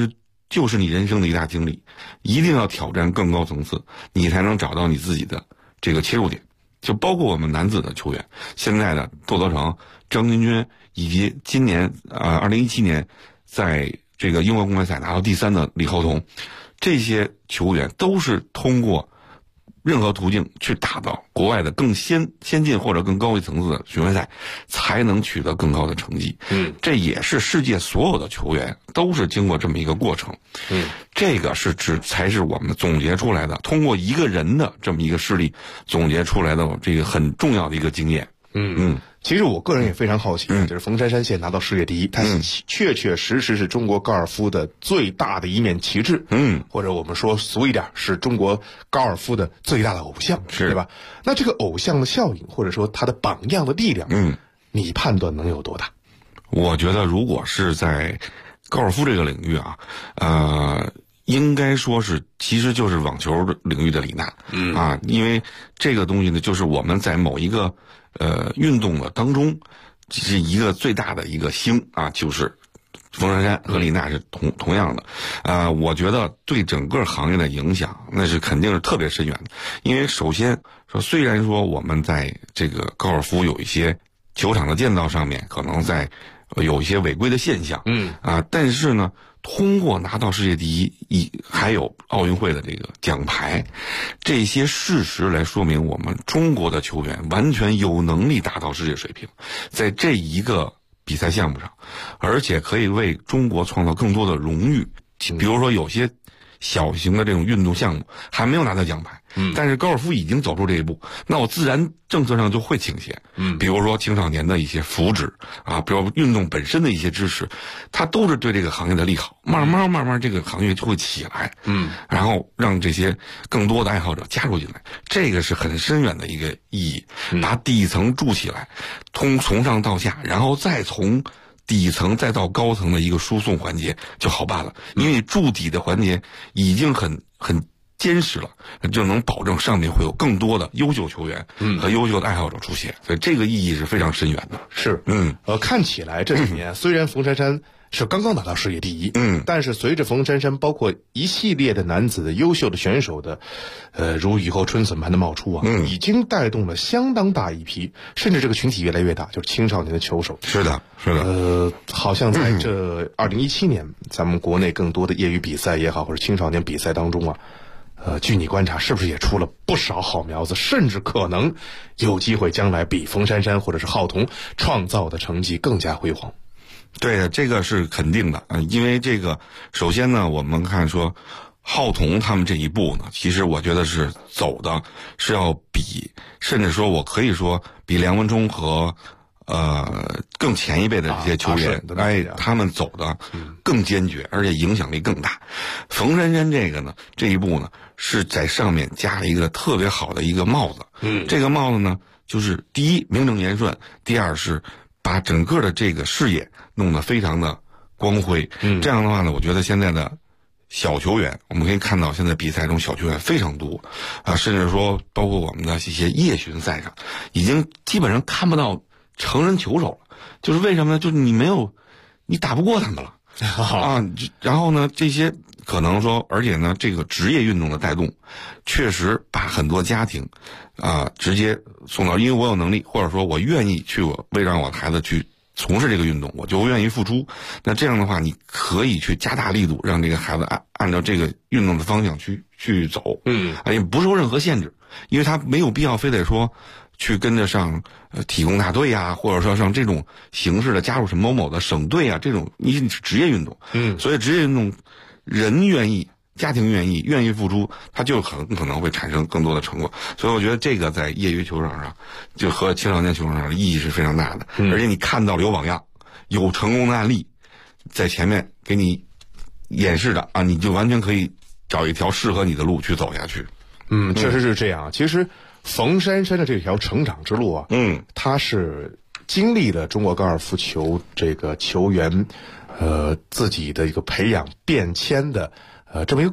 就是你人生的一大经历，一定要挑战更高层次，你才能找到你自己的这个切入点。就包括我们男子的球员，现在的窦德成、张金军，以及今年2017年在这个英国公开赛拿到第3的李浩彤，这些球员都是通过任何途径去打到国外的更先进或者更高一层次的巡回赛，才能取得更高的成绩。这也是世界所有的球员都是经过这么一个过程。这个才是我们总结出来的，通过一个人的这么一个事例总结出来的这个很重要的一个经验。 其实我个人也非常好奇，就是冯珊珊现在拿到世界第一，它确确实实是中国高尔夫的最大的一面旗帜，或者我们说俗一点，是中国高尔夫的最大的偶像，对吧？那这个偶像的效应，或者说他的榜样的力量，你判断能有多大？ 我觉得如果是在高尔夫这个领域应该说是其实就是网球领域的李娜，因为这个东西呢，就是我们在某一个运动的当中，是一个最大的一个星就是冯珊珊和李娜是同样的。我觉得对整个行业的影响那是肯定是特别深远的。因为首先说，虽然说我们在这个高尔夫有一些球场的建造上面可能在有一些违规的现象，但是呢，通过拿到世界第一，还有奥运会的这个奖牌，这些事实来说明我们中国的球员完全有能力达到世界水平，在这一个比赛项目上，而且可以为中国创造更多的荣誉。比如说有些小型的这种运动项目还没有拿到奖牌，但是高尔夫已经走出这一步，那我自然政策上就会倾斜。比如说青少年的一些福祉比如运动本身的一些支持，它都是对这个行业的利好。慢慢这个行业就会起来，然后让这些更多的爱好者加入进来，这个是很深远的一个意义。把底层筑起来，从上到下，然后再从底层再到高层的一个输送环节就好办了，因为筑底的环节已经很坚实了，就能保证上面会有更多的优秀球员和优秀的爱好者出现，所以这个意义是非常深远的。 是，看起来这几年虽然冯珊珊是刚刚拿到世界第一，但是随着冯珊珊包括一系列的男子的优秀的选手的，如雨后春笋般的冒出已经带动了相当大一批，甚至这个群体越来越大，就是青少年的球手。 是的。 好像在这2017年，咱们国内更多的业余比赛也好，或者青少年比赛当中据你观察，是不是也出了不少好苗子，甚至可能有机会将来比冯珊珊或者是浩彤创造的成绩更加辉煌？ 对的，这个是肯定的。因为这个首先呢，我们看说浩彤他们这一步呢，其实我觉得是走的是要比，甚至说我可以说比梁文忠和更前一辈的这些球员，他们走的更坚决，而且影响力更大。冯珊珊这一步呢，是在上面加了一个特别好的一个帽子。这个帽子呢，就是第一名正言顺，第二是把整个的这个视野弄得非常的光辉。这样的话呢，我觉得现在的小球员，我们可以看到现在比赛中小球员非常多甚至说包括我们的一些夜巡赛上，已经基本上看不到成人球手了。就是为什么呢？就是你打不过他们了然后呢，这些可能说，而且呢，这个职业运动的带动，确实把很多家庭直接送到，因为我有能力，或者说我愿意去为让我的孩子去从事这个运动，我就愿意付出。那这样的话，你可以去加大力度，让这个孩子按照这个运动的方向去走，也不受任何限制，因为他没有必要非得说去跟着上体工大队或者说上这种形式的加入什么某某的省队这种，你是职业运动，所以职业运动人愿意，家庭愿意付出，他就很可能会产生更多的成果。所以我觉得这个在业余球场上，就和青少年球场上的意义是非常大的。而且你看到了有榜样，有成功的案例在前面给你演示的你就完全可以找一条适合你的路去走下去。 确实是这样。其实冯珊珊的这条成长之路他是经历了中国高尔夫球这个球员自己的一个培养变迁的这么一个过程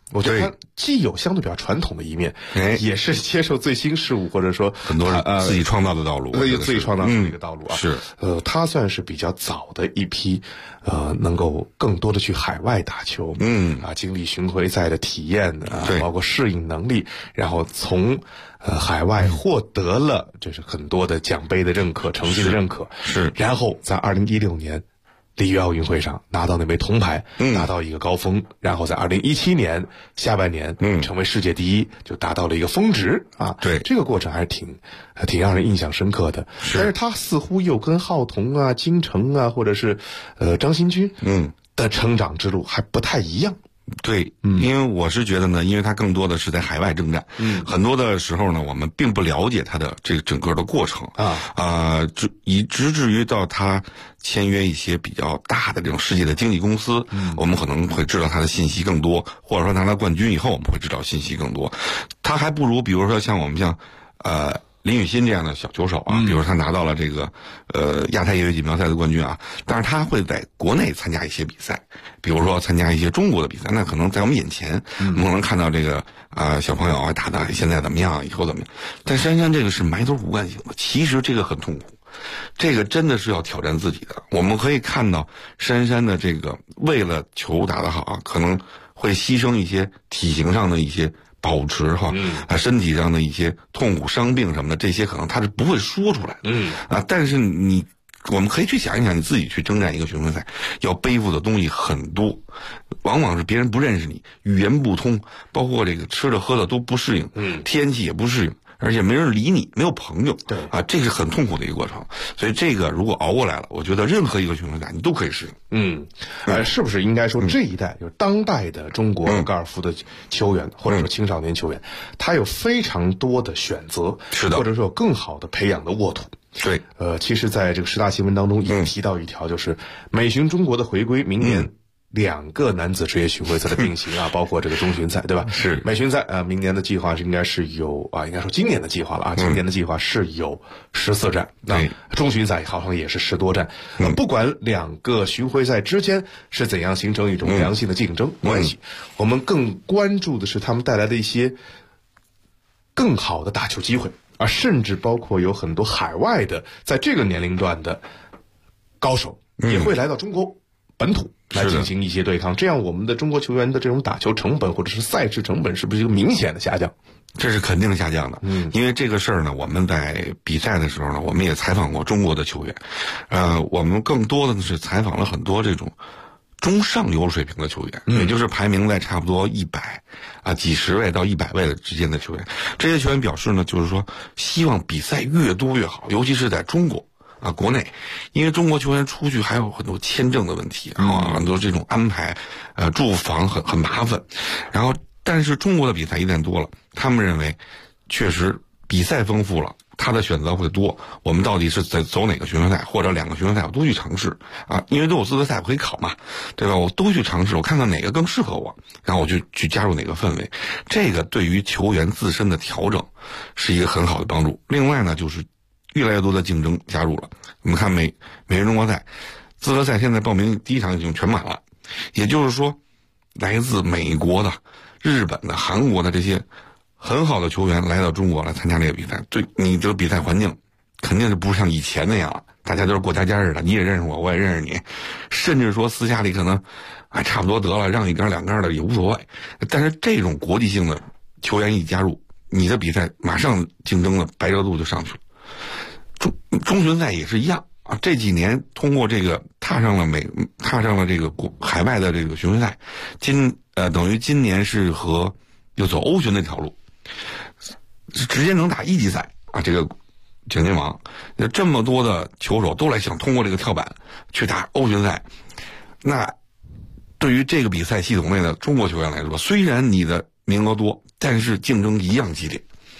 我觉得他既有相对比较传统的一面，也是接受最新事物，或者说很多自己创造的道路， 自己创造的一个道路啊。 是， 他算是比较早的一批，能够更多的去海外打球，经历巡回赛的体验啊，包括适应能力，然后从海外获得了就是很多的奖杯的认可、成绩的认可， 是， 然后在2016年。里约奥运会上拿到那枚铜牌，达到一个高峰，然后在2017年下半年，成为世界第一，就达到了一个峰值啊。 对，这个过程还是挺让人印象深刻的。但是他似乎又跟浩童啊、金城啊，或者是张新军，的成长之路还不太一样。 对，因为我是觉得呢，因为他更多的是在海外征战，很多的时候呢，我们并不了解他的这个整个的过程直至于到他签约一些比较大的这种世界的经纪公司，我们可能会知道他的信息更多，或者说拿了冠军以后，我们会知道信息更多。他还不如，比如说像林雨欣这样的小球手啊，比如他拿到了这个亚太业余锦标赛的冠军啊，但是他会在国内参加一些比赛，比如说参加一些中国的比赛，那可能在我们眼前，我们可能看到这个小朋友啊打的现在怎么样，以后怎么样。但珊珊这个是埋头苦干型的，其实这个很痛苦，这个真的是要挑战自己的。我们可以看到珊珊的这个为了球打得好啊，可能会牺牲一些体型上的一些保持身体上的一些痛苦、伤病什么的，这些可能他是不会说出来的。但是我们可以去想一想，你自己去征战一个巡回赛，要背负的东西很多，往往是别人不认识你，语言不通，包括这个吃的喝的都不适应，天气也不适应。而且没人理你，没有朋友， 对这是很痛苦的一个过程。所以这个如果熬过来了，我觉得任何一个巡回赛你都可以适应。 是不是应该说这一代就是当代的中国高尔夫的球员，或者说青少年球员，他有非常多的选择， 是的， 或者说有更好的培养的沃土。 对， 其实在这个10大新闻当中也提到一条，就是美巡中国的回归，明年2个男子职业巡回赛的并行啊，包括这个中巡赛，对吧？ 是美巡赛明年的计划应该是有应该说今年的计划了啊，今年的计划是有14站，那中巡赛好像也是10多站。不管2个巡回赛之间是怎样形成一种良性的竞争关系，我们更关注的是他们带来的一些更好的打球机会啊，甚至包括有很多海外的在这个年龄段的高手也会来到中国本土来进行一些对抗，这样我们的中国球员的这种打球成本或者是赛事成本是不是一个明显的下降？ 这是肯定下降的。因为这个事儿呢，我们在比赛的时候呢，我们也采访过中国的球员，我们更多的是采访了很多这种中上游水平的球员，也就是排名在差不多100几十位到100位的之间的球员。这些球员表示呢，就是说希望比赛越多越好，尤其是在中国国内，因为中国球员出去还有很多签证的问题，很多这种安排住房很麻烦。然后但是中国的比赛一旦多了，他们认为确实比赛丰富了，他的选择会多，我们到底是在走哪个巡回赛或者2个巡回赛我都去尝试因为都有资格赛我可以考嘛，对吧？我都去尝试，我看看哪个更适合我，然后我就去加入哪个氛围。这个对于球员自身的调整是一个很好的帮助。另外呢，就是越来越多的竞争加入了。我们看美人中国赛资格赛现在报名第一场已经全满了，也就是说来自美国的、日本的、韩国的这些很好的球员来到中国来参加这个比赛，对你这个比赛环境肯定是不像以前那样了，大家都是过家家似的，你也认识我，我也认识你，甚至说私下里可能差不多得了，让一杆2杆的也无所谓。但是这种国际性的球员一加入，你的比赛马上竞争的白热度就上去了。中巡赛也是一样这几年通过这个踏上了这个海外的这个巡回赛，等于今年是又走欧巡那条路，直接能打1级赛这个奖金王，这么多的球手都来想通过这个跳板去打欧巡赛。那对于这个比赛系统内的中国球员来说，虽然你的名额多，但是竞争一样激烈。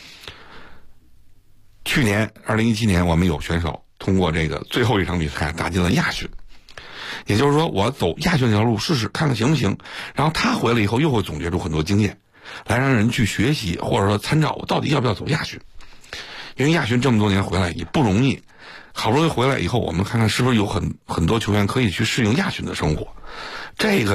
去年2017年我们有选手通过这个最后一场比赛打进了亚巡，也就是说我走亚巡这条路试试看看行不行，然后他回来以后又会总结出很多经验来让人去学习，或者说参照我到底要不要走亚巡。因为亚巡这么多年回来也不容易，好不容易回来以后，我们看看是不是有很多球员可以去适应亚巡的生活。这个是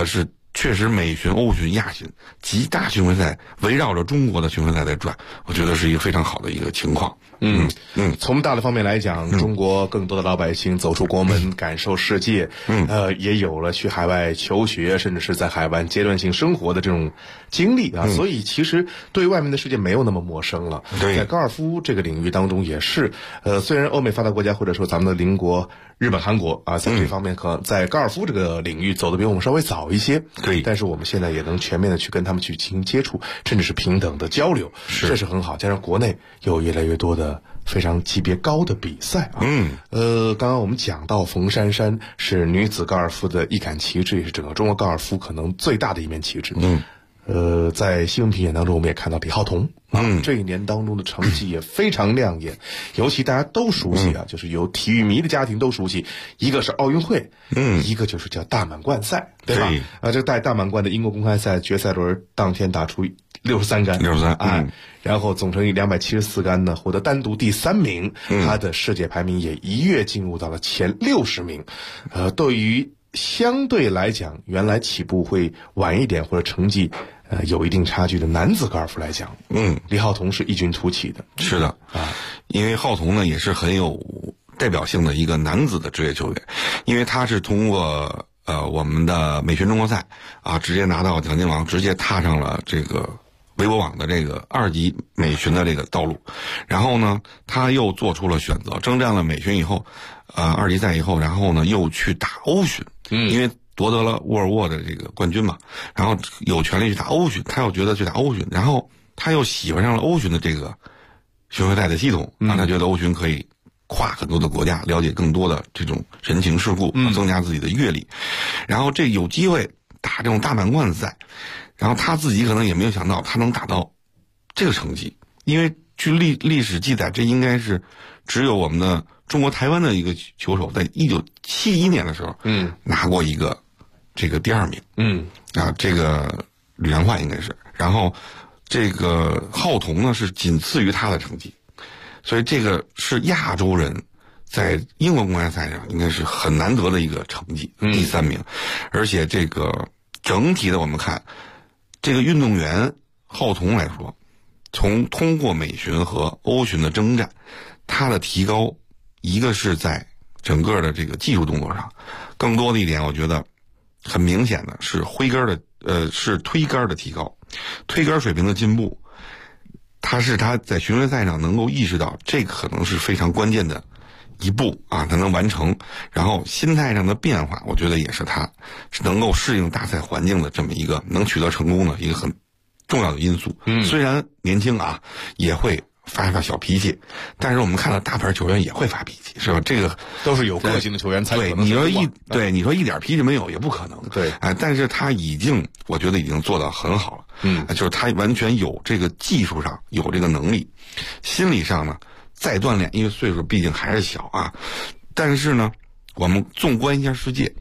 确实美巡、欧巡、亚巡几大巡回赛围绕着中国的巡回赛在转，我觉得是一个非常好的一个情况。 从大的方面来讲，中国更多的老百姓走出国门，感受世界，也有了去海外求学，甚至是在海外阶段性生活的这种经历啊，所以其实对外面的世界没有那么陌生了。在高尔夫这个领域当中也是，虽然欧美发达国家或者说咱们的邻国日本、韩国啊，在这方面可能在高尔夫这个领域走得比我们稍微早一些， 对， 但是我们现在也能全面的去跟他们去进行接触，甚至是平等的交流，这是很好。加上国内有越来越多的非常级别高的比赛啊，刚刚我们讲到冯珊珊是女子高尔夫的一杆旗帜，也是整个中国高尔夫可能最大的一面旗帜。在新闻评演当中，我们也看到李浩彤这一年当中的成绩也非常亮眼，尤其大家都熟悉啊，就是有体育迷的家庭都熟悉，一个是奥运会，一个就是叫大满贯赛，对吧？这个带大满贯的英国公开赛决赛轮当天打出63杆，然后总成绩274杆呢，获得单独第3名，他的世界排名也一跃进入到了前60名。对于相对来讲原来起步会晚一点或者成绩有一定差距的男子高尔夫来讲，李浩彤是异军突起的。 是的因为浩彤呢也是很有代表性的一个男子的职业球员，因为他是通过我们的美巡中国赛啊，直接拿到奖金王，直接踏上了这个微博网的这个2级美巡的这个道路。然后呢他又做出了选择，征战了美巡以后2级赛以后，然后呢又去打欧巡，因为夺得了沃尔沃的这个冠军嘛，然后有权利去打欧巡，他又觉得去打欧巡，然后他又喜欢上了欧巡的这个巡回赛的系统，让他觉得欧巡可以跨很多的国家，了解更多的这种人情世故，增加自己的阅历，然后这有机会打这种大满贯赛，然后他自己可能也没有想到他能打到这个成绩，因为据历史记载，这应该是只有我们的中国台湾的一个球手在1971年的时候拿过一个这个第2名，这个吕良焕应该是，然后这个浩彤呢是仅次于他的成绩，所以这个是亚洲人在英国公开赛上应该是很难得的一个成绩，第3名。而且这个整体的我们看这个运动员浩彤来说，通过美巡和欧巡的征战，他的提高一个是在整个的这个技术动作上，更多的一点我觉得很明显的是是推杆的提高，推杆水平的进步，他在巡回赛上能够意识到这可能是非常关键的一步啊，他能完成，然后心态上的变化，我觉得也是他是能够适应大赛环境的这么一个能取得成功的一个很重要的因素。虽然年轻啊，也会发小脾气，但是我们看到大牌球员也会发脾气，是吧？这个都是有个性的球员才可能。 你说一点脾气没有也不可能。 对， 但是他我觉得已经做得很好了。就是他完全有这个技术上有这个能力，心理上呢再锻炼，因为岁数毕竟还是小啊。但是呢，我们纵观一下世界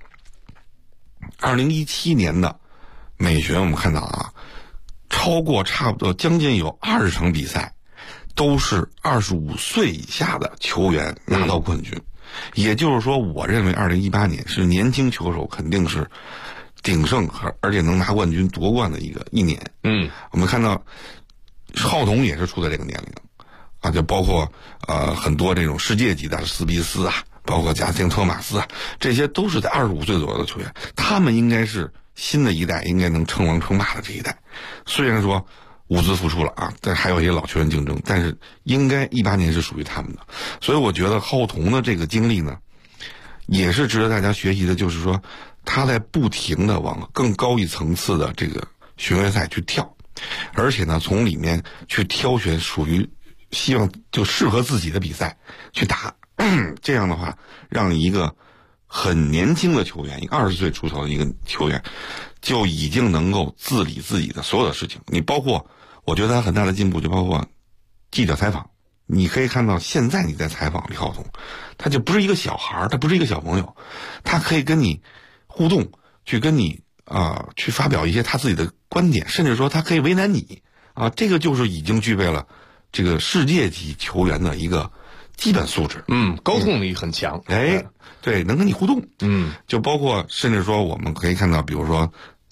，2017年的美巡我们看到啊，超过差不多将近有20场比赛都是25岁以下的球员拿到冠军，也就是说，我认为2018年是年轻球手肯定是鼎盛而且能拿冠军夺冠的一年。我们看到浩彤也是处在这个年龄啊，就包括很多这种世界级的斯皮斯啊，包括贾斯汀托马斯啊，这些都是在25岁左右的球员，他们应该是新的一代应该能称王称霸的这一代。虽然说物资付出了啊，但还有一些老球员竞争，但是应该18年是属于他们的。所以我觉得浩彤的这个经历呢，也是值得大家学习的，就是说他在不停的往更高一层次的这个巡回赛去跳，而且呢从里面去挑选属于希望就适合自己的比赛去打，这样的话让一个很年轻的球员，一个20岁出头的一个球员就已经能够自理自己的所有的事情。你包括我觉得他很大的进步就包括记者采访，你可以看到现在你在采访李浩彤，他就不是一个小孩，他不是一个小朋友，他可以跟你互动，去跟你去发表一些他自己的观点，甚至说他可以为难你啊，这个就是已经具备了这个世界级球员的一个基本素质。 沟通力很强。 对，能跟你互动。就包括甚至说我们可以看到，比如说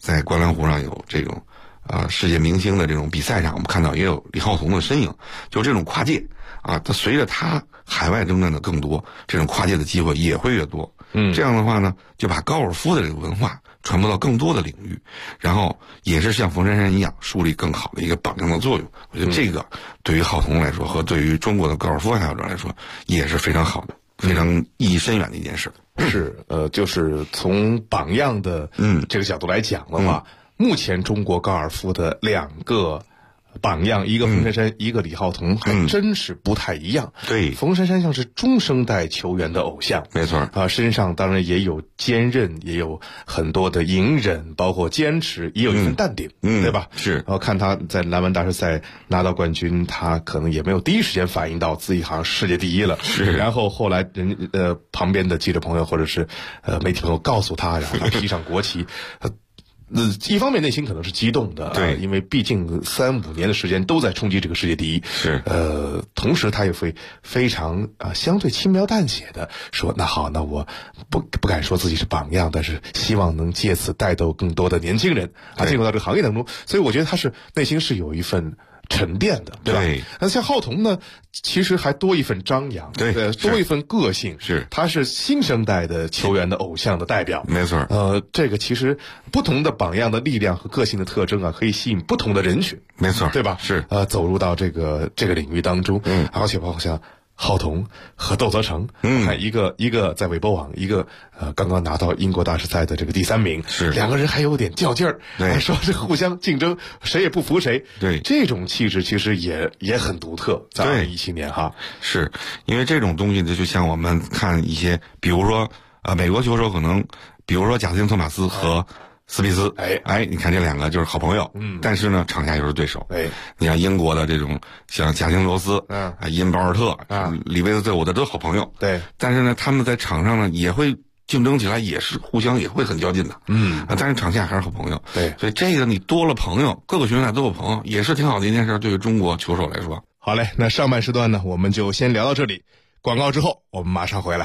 在观澜湖上有这种世界明星的这种比赛上，我们看到也有李浩彤的身影，就这种跨界啊，它随着他海外征战的更多，这种跨界的机会也会越多。这样的话呢，就把高尔夫的这个文化传播到更多的领域，然后也是像冯珊珊一样树立更好的一个榜样的作用。我觉得这个对于浩彤来说和对于中国的高尔夫爱好者来说也是非常好的，非常意义深远的一件事。 是就是从榜样的这个角度来讲的话，目前中国高尔夫的2个榜样，一个冯珊珊，一个李浩彤，还真是不太一样。 对， 冯珊珊像是中生代球员的偶像， 没错啊，身上当然也有坚韧，也有很多的隐忍，包括坚持，也有一份淡定，对吧？ 是。 然后看他在篮网大师赛拿到冠军，他可能也没有第一时间反应到自己好像世界第一了。 是。 然后后来旁边的记者朋友或者是媒体朋友告诉他，然后他披上国旗。一方面内心可能是激动的， 对， 因为毕竟3-5年的时间都在冲击这个世界第一， 是， 同时他也会非常相对轻描淡写的说，那好，那我不敢说自己是榜样，但是希望能借此带动更多的年轻人进入到这个行业当中，所以我觉得他是内心是有一份沉淀的，对吧？ 对。 那像浩彤呢，其实还多一份张扬， 对， 多一份个性， 是， 他是新生代的球员的偶像的代表， 没错。 这个其实不同的榜样的力量和个性的特征啊，可以吸引不同的人群， 没错， 对吧？ 是， 走入到这个领域当中，而且包括像浩彤和窦泽成，一个在韦伯网，一个刚刚拿到英国大师赛的这个第3名， 是 2个人还有点较劲儿，说这互相竞争，谁也不服谁， 对， 这种气质其实也很独特，在2017年哈， 是因为这种东西就像我们看一些，比如说美国球手可能，比如说贾斯汀·托马斯和斯皮斯，你看这2个就是好朋友，但是呢，场下又是对手。你看英国的这种像贾辛罗斯，伊恩·保尔特，里维斯，我的都好朋友。 对， 但是呢，他们在场上呢也会竞争起来，也是互相也会很较劲的。但是场下还是好朋友。 对， 所以这个你多了朋友，各个学员都有朋友，也是挺好的一件事。对于中国球手来说， 好嘞，那上半时段呢，我们就先聊到这里。广告之后，我们马上回来。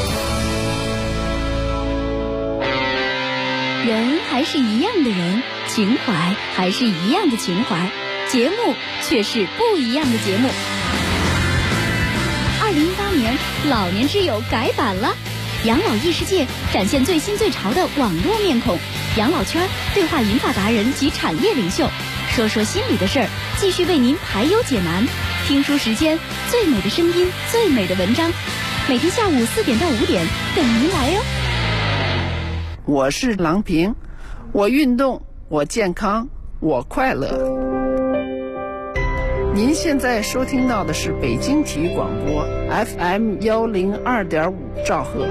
人还是一样的人，情怀还是一样的情怀，节目却是不一样的节目。2018年，老年之友改版了，养老异世界展现最新最潮的网络面孔，养老圈对话银发达人及产业领袖，说说心里的事儿，继续为您排忧解难。听书时间，最美的声音，最美的文章，每天下午4点到5点等您来哟。 我是郎平，我运动，我健康，我快乐。您现在收听到的是北京体育广播 FM 102.5兆赫。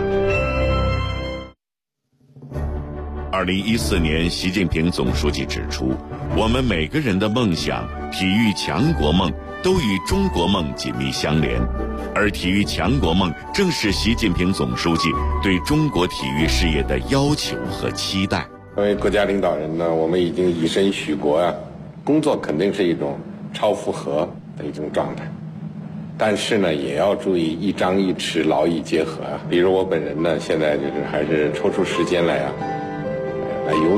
2014年，习近平总书记指出，我们每个人的梦想、体育强国梦都与中国梦紧密相连，而体育强国梦正是习近平总书记对中国体育事业的要求和期待。 作为国家领导人呢，我们已经以身许国啊，工作肯定是一种超负荷的一种状态，但是呢，也要注意一张一弛，劳逸结合啊。比如我本人呢，现在就是还是抽出时间来游泳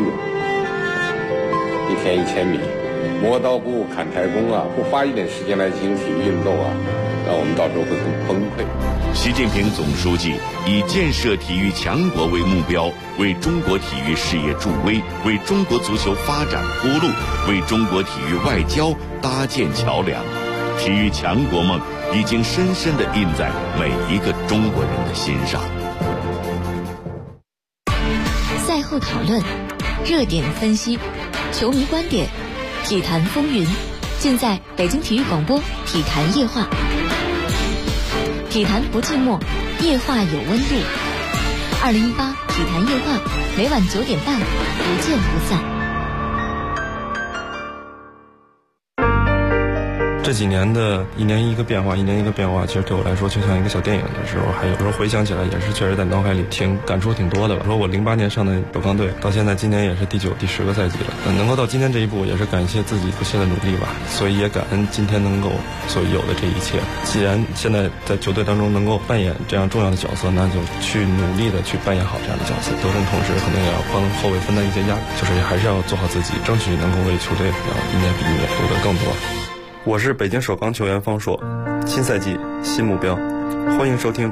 ，1天1000米，磨刀不误砍柴工啊，不花一点时间来进行体育运动啊，那我们到时候会很崩溃。 习近平总书记以建设体育强国为目标，为中国体育事业助威，为中国足球发展铺路，为中国体育外交搭建桥梁。体育强国梦已经深深地印在每一个中国人的心上。 赛后讨论，热点分析，球迷观点，体坛风云，尽在北京体育广播体坛夜话。体坛不寂寞，夜话有温度。2018体坛夜话，每晚9点半，不见不散。 这几年的一年一个变化，其实对我来说就像一个小电影的时候，还有时候回想起来也是确实在脑海里感触挺多的吧。说我08年上的首钢队，到现在今年也是第9、第10个赛季了，能够到今天这一步，也是感谢自己不懈的努力吧。所以也感恩今天能够所有的这一切。既然现在在球队当中能够扮演这样重要的角色，那就去努力的去扮演好这样的角色。得分同时肯定也要帮后卫分担一些压力，就是还是要做好自己，争取能够为球队要一年比一年夺得更多。我是北京首钢球员方硕，新赛季新目标，欢迎收听